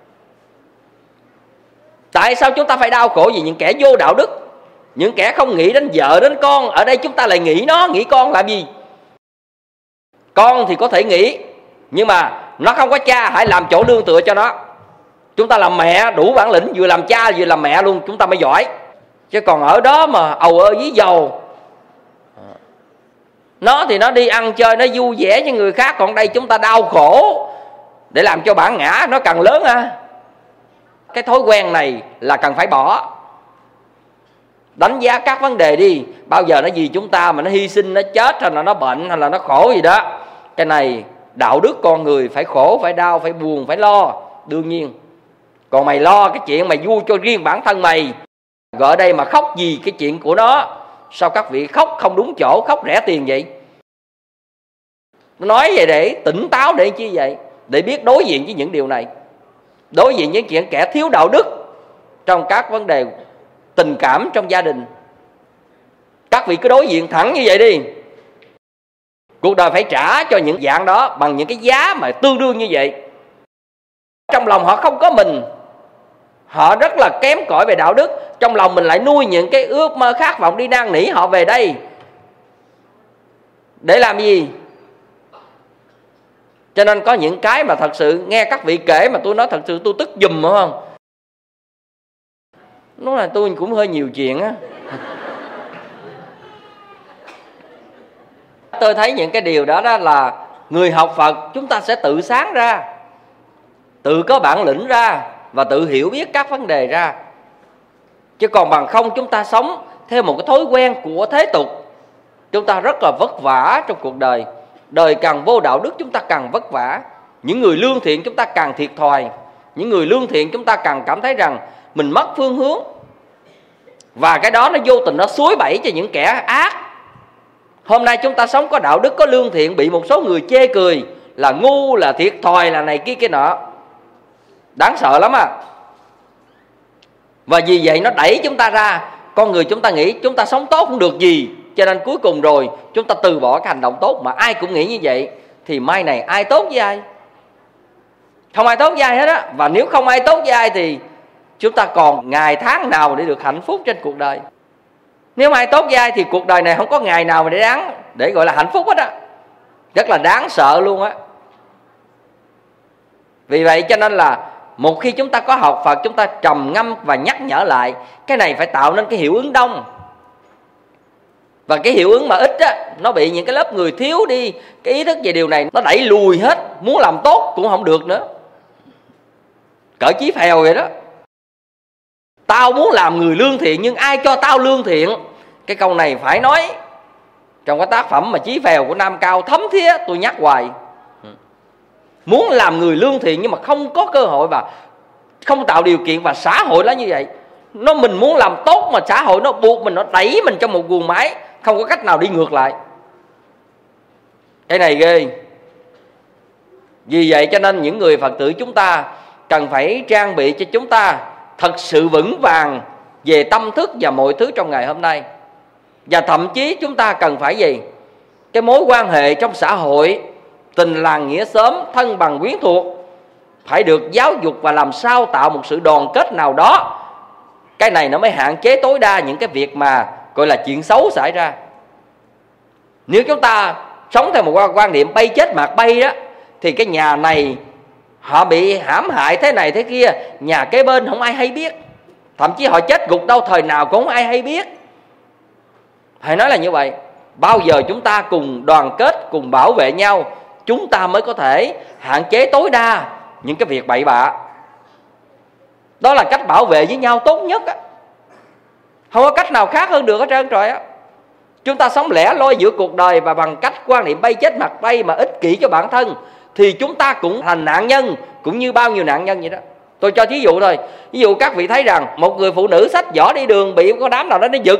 Tại sao chúng ta phải đau khổ vì những kẻ vô đạo đức, những kẻ không nghĩ đến vợ đến con? Ở đây chúng ta lại nghĩ nó, nghĩ con làm gì? Con thì có thể nghĩ, nhưng mà nó không có cha, hãy làm chỗ nương tựa cho nó. Chúng ta làm mẹ đủ bản lĩnh, vừa làm cha vừa làm mẹ luôn, chúng ta mới giỏi. Chứ còn ở đó mà ầu ơ dí dầu, nó thì nó đi ăn chơi, nó vui vẻ với người khác. Còn đây chúng ta đau khổ để làm cho bản ngã nó càng lớn ha. Cái thói quen này là cần phải bỏ. Đánh giá các vấn đề đi. Bao giờ nó vì chúng ta mà nó hy sinh, nó chết, hay là nó bệnh, hay là nó khổ gì đó. Cái này đạo đức con người phải khổ, phải đau, phải buồn, phải lo. Đương nhiên. Còn mày lo cái chuyện mày vui cho riêng bản thân mày, gọi ở đây mà khóc gì cái chuyện của nó, Sao các vị khóc không đúng chỗ, khóc rẻ tiền vậy? Nói vậy để tỉnh táo để chi vậy? Để biết đối diện với những điều này, đối diện với chuyện kẻ thiếu đạo đức trong các vấn đề tình cảm trong gia đình. Các vị cứ đối diện thẳng như vậy đi. Cuộc đời phải trả cho những dạng đó bằng những cái giá mà tương đương như vậy. Trong lòng họ không có mình, họ rất là kém cỏi về đạo đức. Trong lòng mình lại nuôi những cái ước mơ khát vọng đi năn nỉ họ về đây. Để làm gì? Cho nên có những cái mà thật sự nghe các vị kể mà tôi nói thật sự tôi tức giùm, phải không? Nói là tôi cũng hơi nhiều chuyện á. Tôi thấy những cái điều đó là người học Phật chúng ta sẽ tự sáng ra, tự có bản lĩnh ra và tự hiểu biết các vấn đề ra. Chứ còn bằng không chúng ta sống theo một cái thói quen của thế tục, chúng ta rất là vất vả trong cuộc đời. Đời càng vô đạo đức chúng ta càng vất vả. Những người lương thiện chúng ta càng thiệt thòi. Những người lương thiện chúng ta càng cảm thấy rằng mình mất phương hướng. Và cái đó nó vô tình nó xúi bẫy cho những kẻ ác. Hôm nay chúng ta sống có đạo đức, có lương thiện, bị một số người chê cười là ngu, là thiệt thòi, là này kia kia nọ. Đáng sợ lắm à. Và vì vậy nó đẩy chúng ta ra. Con người chúng ta nghĩ chúng ta sống tốt không được gì, cho nên cuối cùng rồi chúng ta từ bỏ cái hành động tốt. Mà ai cũng nghĩ như vậy thì mai này ai tốt với ai? Không ai tốt với ai hết á. Và nếu không ai tốt với ai thì chúng ta còn ngày tháng nào để được hạnh phúc trên cuộc đời? Nếu ai tốt với ai thì cuộc đời này không có ngày nào mà để gọi là hạnh phúc hết á. Rất là đáng sợ luôn á. Vì vậy cho nên là một khi chúng ta có học Phật, chúng ta trầm ngâm và nhắc nhở lại. Cái này phải tạo nên cái hiệu ứng đông. Và cái hiệu ứng mà ít á, nó bị những cái lớp người thiếu đi cái ý thức về điều này, nó đẩy lùi hết. Muốn làm tốt cũng không được nữa. Cỡ Chí Phèo vậy đó. Tao muốn làm người lương thiện nhưng ai cho tao lương thiện? Cái câu này phải nói trong cái tác phẩm mà Chí Phèo của Nam Cao thấm thía, tôi nhắc hoài. Muốn làm người lương thiện nhưng mà không có cơ hội và không tạo điều kiện, và xã hội nó như vậy. Mình muốn làm tốt mà xã hội nó buộc mình, nó đẩy mình trong một guồng máy, không có cách nào đi ngược lại. Cái này ghê. Vì vậy cho nên những người Phật tử chúng ta cần phải trang bị cho chúng ta thật sự vững vàng về tâm thức và mọi thứ trong ngày hôm nay. Và thậm chí chúng ta cần phải gì? Cái mối quan hệ trong xã hội, tình làng nghĩa xóm, thân bằng quyến thuộc, phải được giáo dục và làm sao tạo một sự đoàn kết nào đó. Cái này nó mới hạn chế tối đa những cái việc mà gọi là chuyện xấu xảy ra. Nếu chúng ta sống theo một quan niệm bay chết mặc bay đó, thì cái nhà này họ bị hãm hại thế này thế kia, nhà kế bên không ai hay biết. Thậm chí họ chết gục đâu thời nào cũng không ai hay biết. Phải nói là như vậy. Bao giờ chúng ta cùng đoàn kết, cùng bảo vệ nhau, chúng ta mới có thể hạn chế tối đa những cái việc bậy bạ. Đó là cách bảo vệ với nhau tốt nhất á. Không có cách nào khác hơn được hết trơn trời á. Chúng ta sống lẻ loi giữa cuộc đời và bằng cách quan niệm bay chết mặc bay mà ích kỷ cho bản thân, thì chúng ta cũng thành nạn nhân, cũng như bao nhiêu nạn nhân vậy đó. Tôi cho thí dụ thôi. Ví dụ các vị thấy rằng một người phụ nữ xách giỏ đi đường bị có đám nào đó nó giật,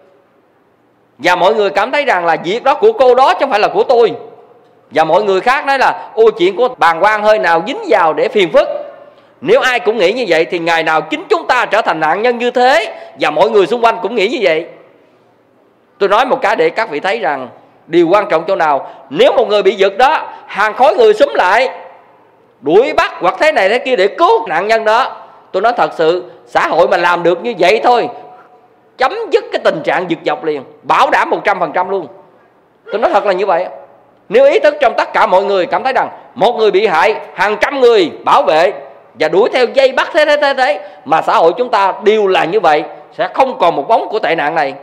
và mọi người cảm thấy rằng là việc đó của cô đó chứ không phải là của tôi. Và mọi người khác nói là ôi chuyện của bàng quan hơi nào dính vào để phiền phức. Nếu ai cũng nghĩ như vậy thì ngày nào chính chúng ta trở thành nạn nhân như thế, và mọi người xung quanh cũng nghĩ như vậy. Tôi nói một cái để các vị thấy rằng điều quan trọng chỗ nào. Nếu một người bị giật đó, hàng khối người xúm lại đuổi bắt hoặc thế này thế kia để cứu nạn nhân đó. Tôi nói thật sự, xã hội mà làm được như vậy thôi, chấm dứt cái tình trạng giật dọc liền, bảo đảm 100% luôn. Tôi nói thật là như vậy. Nếu ý thức trong tất cả mọi người cảm thấy rằng một người bị hại, hàng trăm người bảo vệ và đuổi theo dây bắt thế mà xã hội chúng ta đều là như vậy, sẽ không còn một bóng của tệ nạn này.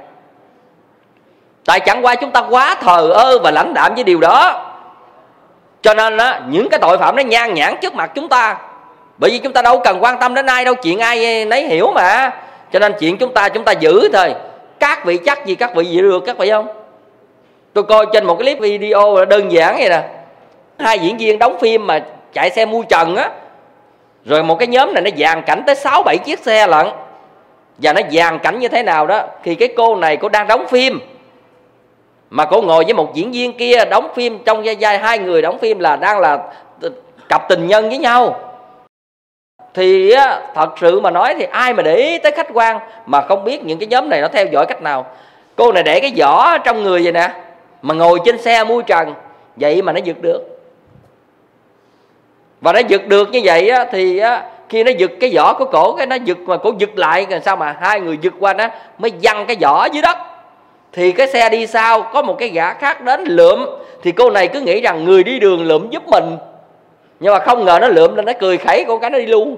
Tại chẳng qua chúng ta quá thờ ơ và lãnh đạm với điều đó, cho nên á, những cái tội phạm nó nhan nhản trước mặt chúng ta. Bởi vì chúng ta đâu cần quan tâm đến ai đâu, chuyện ai nấy hiểu mà. Cho nên chuyện chúng ta giữ thôi. Các vị chắc gì các vị giữ được các vị không? Tôi coi trên một cái clip video đơn giản vậy nè. Hai diễn viên đóng phim mà chạy xe mui trần á, rồi một cái nhóm này nó dàn cảnh tới 6-7 chiếc xe lận. Và nó dàn cảnh như thế nào đó, khi cái cô này cô đang đóng phim, mà cô ngồi với một diễn viên kia đóng phim, trong vai hai người đóng phim là đang là cặp tình nhân với nhau. Thì thật sự mà nói thì ai mà để ý tới khách quan mà không biết những cái nhóm này nó theo dõi cách nào. Cô này để cái giỏ trong người vậy nè, mà ngồi trên xe mui trần, vậy mà nó giật được. Và nó giật được như vậy thì khi nó giật cái giỏ của cổ, cái nó giật mà cổ giật lại, làm sao mà hai người giật qua nó mới văng cái giỏ dưới đất. Thì cái xe đi sau có một cái gã khác đến lượm, thì cô này cứ nghĩ rằng người đi đường lượm giúp mình, nhưng mà không ngờ nó lượm lên, nó cười khẩy cô cái nó đi luôn.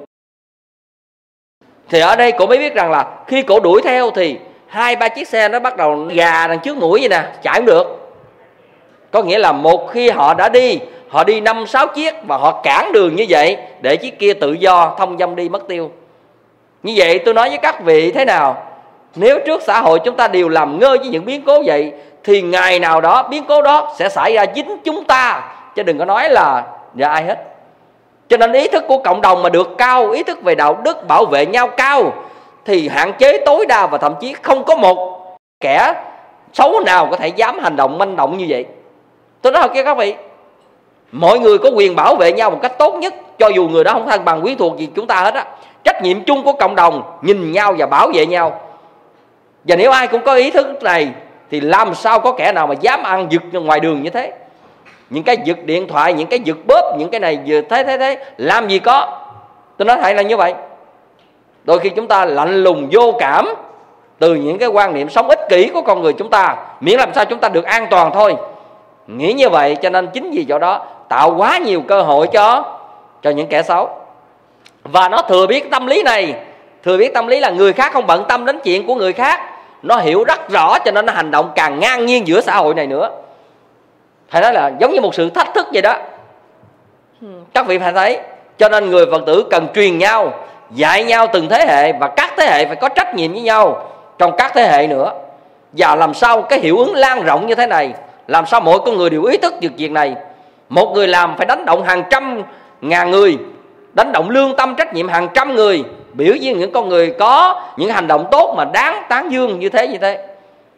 Thì ở đây cô mới biết rằng là khi cổ đuổi theo thì 2-3 chiếc xe nó bắt đầu gà đằng trước mũi vậy nè, chạy không được. Có nghĩa là một khi họ đã đi, họ đi 5-6 chiếc và họ cản đường như vậy để chiếc kia tự do thông dong đi mất tiêu. Như vậy tôi nói với các vị thế nào? Nếu trước xã hội chúng ta đều làm ngơ với những biến cố vậy, thì ngày nào đó biến cố đó sẽ xảy ra chính chúng ta, chứ đừng có nói là ai hết. Cho nên ý thức của cộng đồng mà được cao, ý thức về đạo đức bảo vệ nhau cao, thì hạn chế tối đa, và thậm chí không có một kẻ xấu nào có thể dám hành động manh động như vậy. Tôi nói thật với các vị, mọi người có quyền bảo vệ nhau một cách tốt nhất, cho dù người đó không thân bằng quyến thuộc gì chúng ta hết á. Trách nhiệm chung của cộng đồng nhìn nhau và bảo vệ nhau. Và nếu ai cũng có ý thức này thì làm sao có kẻ nào mà dám ăn giật ngoài đường như thế. Những cái giật điện thoại, những cái giật bóp, những cái này vừa thế làm gì có. Tôi nói thật là như vậy. Đôi khi chúng ta lạnh lùng vô cảm từ những cái quan niệm sống ích kỷ của con người chúng ta, miễn làm sao chúng ta được an toàn thôi. Nghĩ như vậy cho nên chính vì chỗ đó tạo quá nhiều cơ hội cho những kẻ xấu. Và nó thừa biết tâm lý này, thừa biết tâm lý là người khác không bận tâm đến chuyện của người khác. Nó hiểu rất rõ cho nên nó hành động càng ngang nhiên giữa xã hội này nữa. Phải nói là giống như một sự thách thức vậy đó. Các vị phải thấy. Cho nên người Phật tử cần truyền nhau, dạy nhau từng thế hệ, và các thế hệ phải có trách nhiệm với nhau trong các thế hệ nữa. Và làm sao cái hiệu ứng lan rộng như thế này, làm sao mỗi con người đều ý thức được việc này. Một người làm phải đánh động hàng trăm ngàn người, đánh động lương tâm trách nhiệm hàng trăm người, biểu dương những con người có những hành động tốt mà đáng tán dương như thế.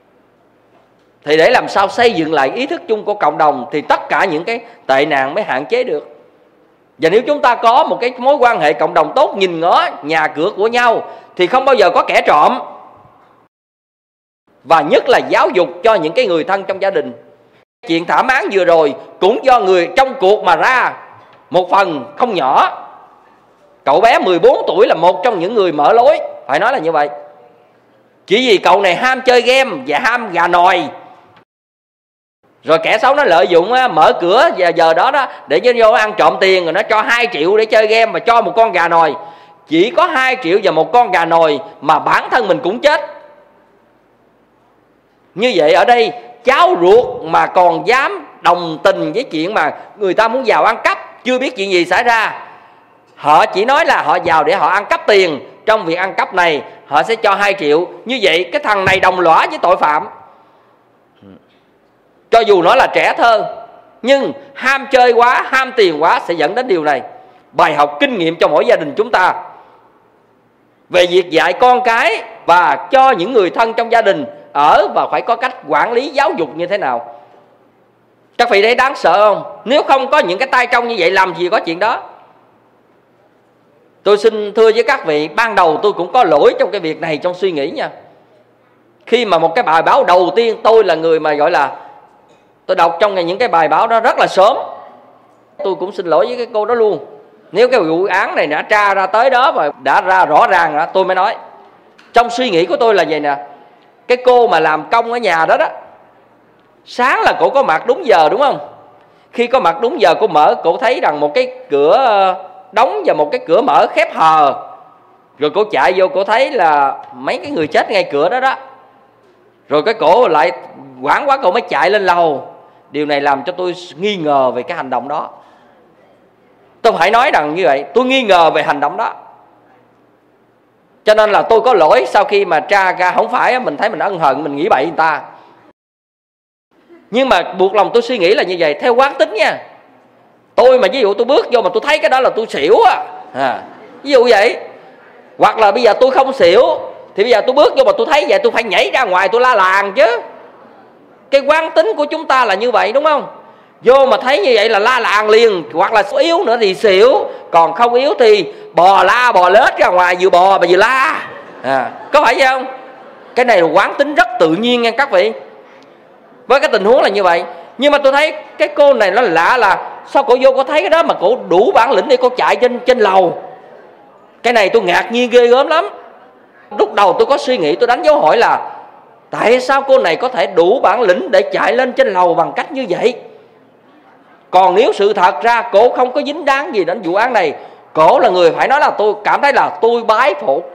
Thì để làm sao xây dựng lại ý thức chung của cộng đồng thì tất cả những cái tệ nạn mới hạn chế được. Và nếu chúng ta có một cái mối quan hệ cộng đồng tốt, nhìn ngó nhà cửa của nhau, thì không bao giờ có kẻ trộm. Và nhất là giáo dục cho những cái người thân trong gia đình. Chuyện thảm án vừa rồi cũng do người trong cuộc mà ra một phần không nhỏ. Cậu bé 14 tuổi là một trong những người mở lối, phải nói là như vậy. Chỉ vì cậu này ham chơi game và ham gà nòi, rồi kẻ xấu nó lợi dụng mở cửa và giờ đó để cho vô ăn trộm tiền, rồi nó cho 2 triệu để chơi game và cho một con gà nòi. Chỉ có 2 triệu và một con gà nòi mà bản thân mình cũng chết. Như vậy ở đây cháu ruột mà còn dám đồng tình với chuyện mà người ta muốn vào ăn cắp, chưa biết chuyện gì xảy ra. Họ chỉ nói là họ vào để họ ăn cắp tiền, trong việc ăn cắp này họ sẽ cho 2 triệu. Như vậy cái thằng này đồng lõa với tội phạm. Cho dù nó là trẻ thơ, nhưng ham chơi quá, ham tiền quá sẽ dẫn đến điều này. Bài học kinh nghiệm cho mỗi gia đình chúng ta về việc dạy con cái và cho những người thân trong gia đình ở, và phải có cách quản lý giáo dục như thế nào. Các vị thấy đáng sợ không? Nếu không có những cái tay trong như vậy làm gì có chuyện đó. Tôi xin thưa với các vị, ban đầu tôi cũng có lỗi trong cái việc này trong suy nghĩ nha. Khi mà một cái bài báo đầu tiên, tôi là người mà gọi là tôi đọc trong những cái bài báo đó rất là sớm. Tôi cũng xin lỗi với cái cô đó luôn. Nếu cái vụ án này đã tra ra tới đó và đã ra rõ ràng đó, tôi mới nói. Trong suy nghĩ của tôi là vậy nè, cái cô mà làm công ở nhà đó đó, sáng là cổ có mặt đúng giờ đúng không? Khi có mặt đúng giờ cô mở, cổ thấy rằng một cái cửa đóng và một cái cửa mở khép hờ. Rồi cô chạy vô, cổ thấy là mấy cái người chết ngay cửa đó đó. Rồi cái cổ lại hoảng quá, cổ mới chạy lên lầu. Điều này làm cho tôi nghi ngờ về cái hành động đó. Tôi phải nói rằng như vậy, tôi nghi ngờ về hành động đó. Cho nên là tôi có lỗi sau khi mà tra ra. Không phải mình thấy mình ân hận, mình nghĩ bậy người ta. Nhưng mà buộc lòng tôi suy nghĩ là như vậy, theo quán tính nha. Tôi mà ví dụ tôi bước vô mà tôi thấy cái đó là tôi xỉu á, ví dụ vậy. Hoặc là bây giờ tôi không xỉu Thì bây giờ tôi bước vô mà tôi thấy vậy, tôi phải nhảy ra ngoài tôi la làng chứ. Cái quán tính của chúng ta là như vậy, đúng không? Vô mà thấy như vậy là la làng liền. Hoặc là yếu nữa thì xỉu, còn không yếu thì bò la bò lết ra ngoài, vừa bò mà vừa la. Có phải vậy không? Cái này là quán tính rất tự nhiên nha các vị. Với cái tình huống là như vậy. Nhưng mà tôi thấy cái cô này nó lạ là sao cổ vô cổ thấy cái đó mà cổ đủ bản lĩnh để cổ chạy trên lầu. Cái này tôi ngạc nhiên ghê gớm lắm. Lúc đầu tôi có suy nghĩ, tôi đánh dấu hỏi là tại sao cô này có thể đủ bản lĩnh để chạy lên trên lầu bằng cách như vậy. Còn nếu sự thật ra cổ không có dính dáng gì đến vụ án này, cổ là người phải nói là tôi cảm thấy là tôi bái phục.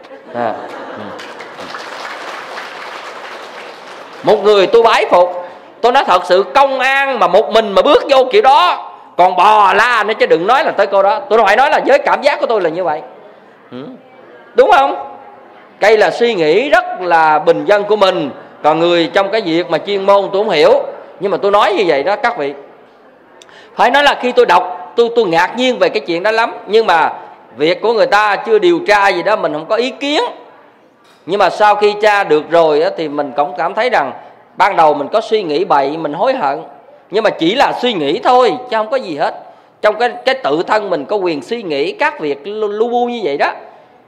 Một người tôi bái phục. Tôi nói thật sự công an mà một mình mà bước vô kiểu đó còn bò la nữa, chứ đừng nói là tới cô đó. Tôi phải nói là với cảm giác của tôi là như vậy. Đúng không? Đây là suy nghĩ rất là bình dân của mình. Còn người trong cái việc mà chuyên môn tôi không hiểu. Nhưng mà tôi nói như vậy đó các vị. Phải nói là khi tôi đọc tôi ngạc nhiên về cái chuyện đó lắm. Nhưng mà việc của người ta chưa điều tra gì đó mình không có ý kiến. Nhưng mà sau khi tra được rồi đó, thì mình cũng cảm thấy rằng ban đầu mình có suy nghĩ bậy, mình hối hận. Nhưng mà chỉ là suy nghĩ thôi chứ không có gì hết. Trong cái tự thân mình có quyền suy nghĩ các việc lu bu như vậy đó.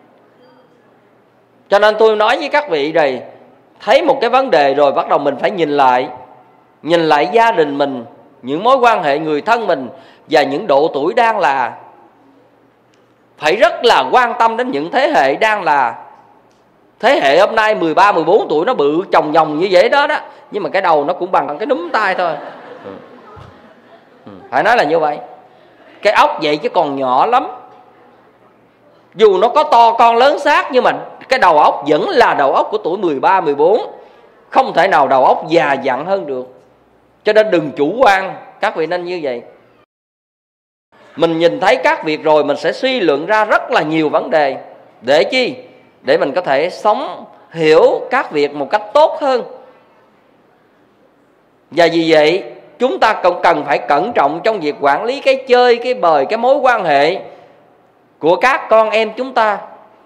Cho nên tôi nói với các vị rồi, thấy một cái vấn đề rồi bắt đầu mình phải nhìn lại gia đình mình, những mối quan hệ người thân mình và những độ tuổi đang là. Phải rất là quan tâm đến những thế hệ đang là. Thế hệ hôm nay 13, 14 tuổi nó bự chồng nhồng như vậy đó. Nhưng mà cái đầu nó cũng bằng cái núm tay thôi. Phải nói là như vậy. Cái óc vậy chứ còn nhỏ lắm. Dù nó có to con lớn xác, nhưng mà cái đầu óc vẫn là đầu óc của tuổi 13, 14. Không thể nào đầu óc già dặn hơn được. Cho nên đừng chủ quan. Các vị nên như vậy. Mình nhìn thấy các việc rồi mình sẽ suy luận ra rất là nhiều vấn đề. Để chi? Để mình có thể sống, hiểu các việc một cách tốt hơn. Và vì vậy chúng ta cũng cần phải cẩn trọng trong việc quản lý cái chơi, cái bời, cái mối quan hệ của các con em chúng ta.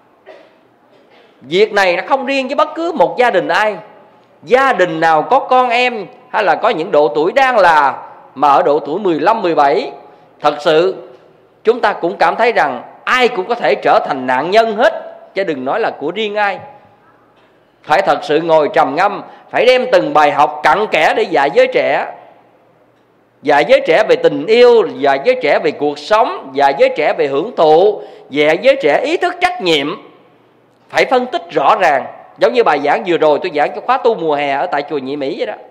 Việc này nó không riêng với bất cứ một gia đình ai. Gia đình nào có con em hay là có những độ tuổi đang là mà ở độ tuổi 15, 17, thật sự chúng ta cũng cảm thấy rằng ai cũng có thể trở thành nạn nhân hết, chứ đừng nói là của riêng ai. Phải thật sự ngồi trầm ngâm, phải đem từng bài học cặn kẽ để dạy giới trẻ. Dạy giới trẻ về tình yêu, dạy giới trẻ về cuộc sống, dạy giới trẻ về hưởng thụ, dạy giới trẻ ý thức trách nhiệm. Phải phân tích rõ ràng. Giống như bài giảng vừa rồi tôi giảng cho khóa tu mùa hè ở tại chùa Nhị Mỹ vậy đó.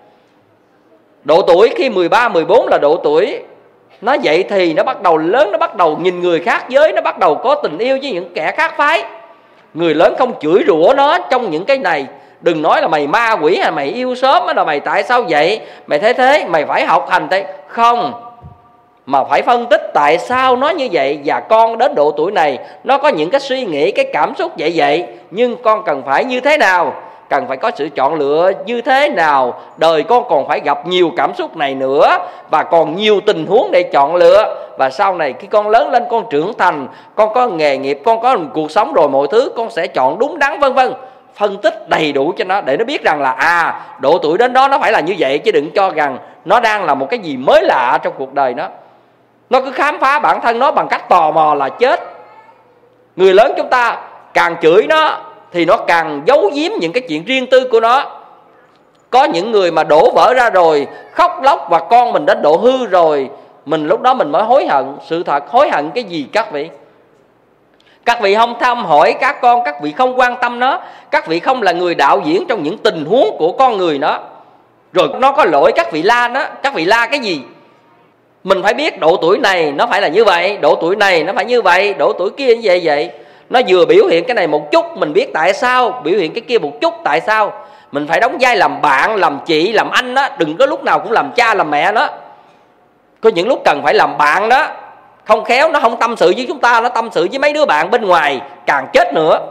Độ tuổi khi 13, 14 là độ tuổi nó dậy thì nó bắt đầu lớn, nó bắt đầu nhìn người khác giới, nó bắt đầu có tình yêu với những kẻ khác phái. Người lớn không chửi rủa nó trong những cái này. Đừng nói là mày ma quỷ hay mày yêu sớm là mày tại sao vậy, mày thế mày phải học hành thế. Không, mà phải phân tích tại sao nó như vậy. Và con đến độ tuổi này nó có những cái suy nghĩ, cái cảm xúc vậy. Nhưng con cần phải như thế nào, cần phải có sự chọn lựa như thế nào. Đời con còn phải gặp nhiều cảm xúc này nữa, và còn nhiều tình huống để chọn lựa. Và sau này khi con lớn lên, con trưởng thành, con có nghề nghiệp, con có cuộc sống rồi, mọi thứ con sẽ chọn đúng đắn vân vân. Phân tích đầy đủ cho nó để nó biết rằng là độ tuổi đến đó nó phải là như vậy. Chứ đừng cho rằng nó đang là một cái gì mới lạ trong cuộc đời nó cứ khám phá bản thân nó bằng cách tò mò là chết. Người lớn chúng ta càng chửi nó thì nó càng giấu giếm những cái chuyện riêng tư của nó. Có những người mà đổ vỡ ra rồi, khóc lóc và con mình đến độ hư rồi, mình lúc đó mình mới hối hận. Sự thật hối hận cái gì các vị? Các vị không thăm hỏi các con, các vị không quan tâm nó, các vị không là người đạo diễn trong những tình huống của con người nó. Rồi nó có lỗi các vị la nó, các vị la cái gì? Mình phải biết độ tuổi này nó phải là như vậy, độ tuổi này nó phải như vậy, độ tuổi kia như vậy. Nó vừa biểu hiện cái này một chút mình biết tại sao, biểu hiện cái kia một chút tại sao. Mình phải đóng vai làm bạn, làm chị, làm anh đó. Đừng có lúc nào cũng làm cha, làm mẹ nó. Có những lúc cần phải làm bạn đó. Không khéo nó không tâm sự với chúng ta, nó tâm sự với mấy đứa bạn bên ngoài, càng chết nữa.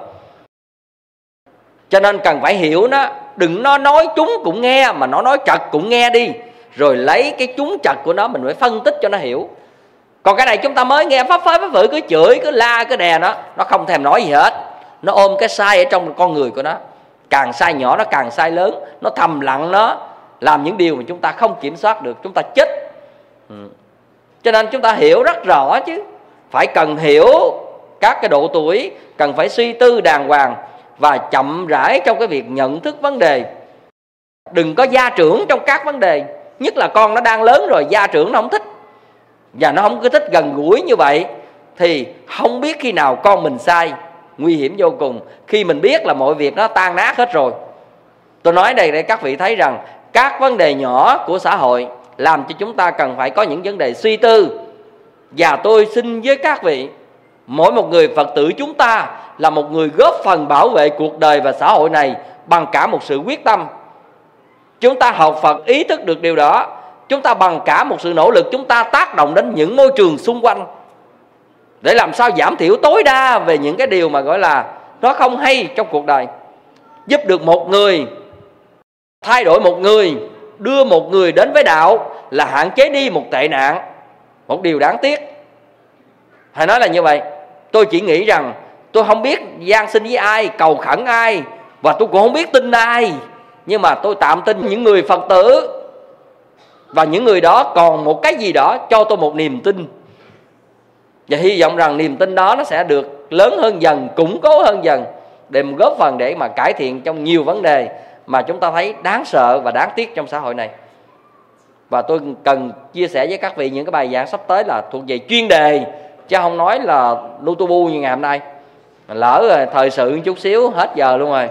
Cho nên cần phải hiểu nó. Đừng nó nói trúng cũng nghe, mà nó nói trật cũng nghe đi. Rồi lấy cái trúng trật của nó mình phải phân tích cho nó hiểu. Còn cái này chúng ta mới nghe pháp phới pháp phử, cứ chửi, cứ la, cứ đè nó không thèm nói gì hết. Nó ôm cái sai ở trong con người của nó. Càng sai nhỏ nó càng sai lớn, nó thầm lặng, nó làm những điều mà chúng ta không kiểm soát được, chúng ta chết. Cho nên chúng ta hiểu rất rõ chứ, phải cần hiểu các cái độ tuổi, cần phải suy tư đàng hoàng và chậm rãi trong cái việc nhận thức vấn đề. Đừng có gia trưởng trong các vấn đề, nhất là con nó đang lớn rồi, gia trưởng nó không thích và nó không có thích gần gũi như vậy, thì không biết khi nào con mình sai, nguy hiểm vô cùng. Khi mình biết là mọi việc nó tan nát hết rồi. Tôi nói đây để các vị thấy rằng các vấn đề nhỏ của xã hội làm cho chúng ta cần phải có những vấn đề suy tư. Và tôi xin với các vị, mỗi một người Phật tử chúng ta là một người góp phần bảo vệ cuộc đời và xã hội này bằng cả một sự quyết tâm. Chúng ta học Phật ý thức được điều đó, chúng ta bằng cả một sự nỗ lực chúng ta tác động đến những môi trường xung quanh để làm sao giảm thiểu tối đa về những cái điều mà gọi là nó không hay trong cuộc đời. Giúp được một người, thay đổi một người, đưa một người đến với đạo là hạn chế đi một tệ nạn, một điều đáng tiếc. Hãy nói là như vậy. Tôi chỉ nghĩ rằng tôi không biết gian sinh với ai, cầu khẩn ai, và tôi cũng không biết tin ai, nhưng mà tôi tạm tin những người Phật tử. Và những người đó còn một cái gì đó cho tôi một niềm tin. Và hy vọng rằng niềm tin đó nó sẽ được lớn hơn dần, củng cố hơn dần, để góp phần để mà cải thiện trong nhiều vấn đề mà chúng ta thấy đáng sợ và đáng tiếc trong xã hội này. Và tôi cần chia sẻ với các vị những cái bài giảng sắp tới là thuộc về chuyên đề, chứ không nói là lu tu bu như ngày hôm nay. Lỡ rồi, thời sự một chút xíu hết giờ luôn rồi.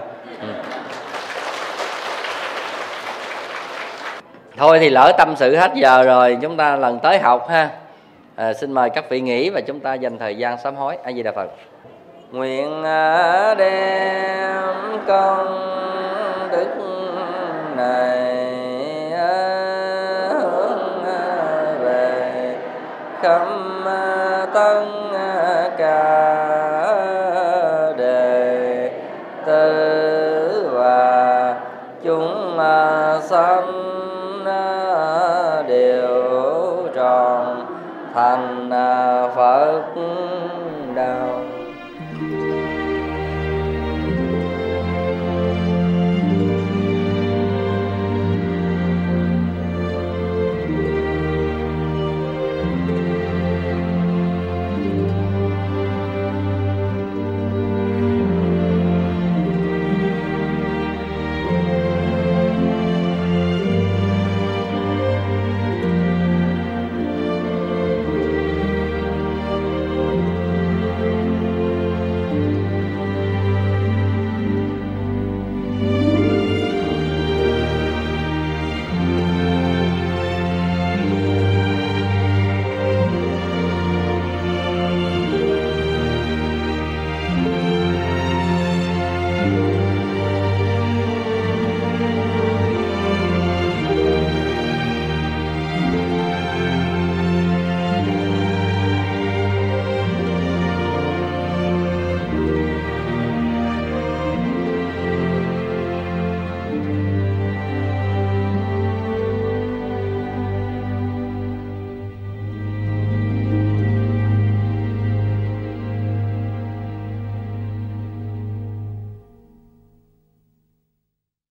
Thôi thì lỡ tâm sự hết giờ rồi, chúng ta lần tới học ha. Xin mời các vị nghỉ và chúng ta dành thời gian sám hối. A Di Đà Phật. Nguyện đem công đức này hướng về khắp tất cả đệ tử và chúng sanh đều tròn thành Phật đạo.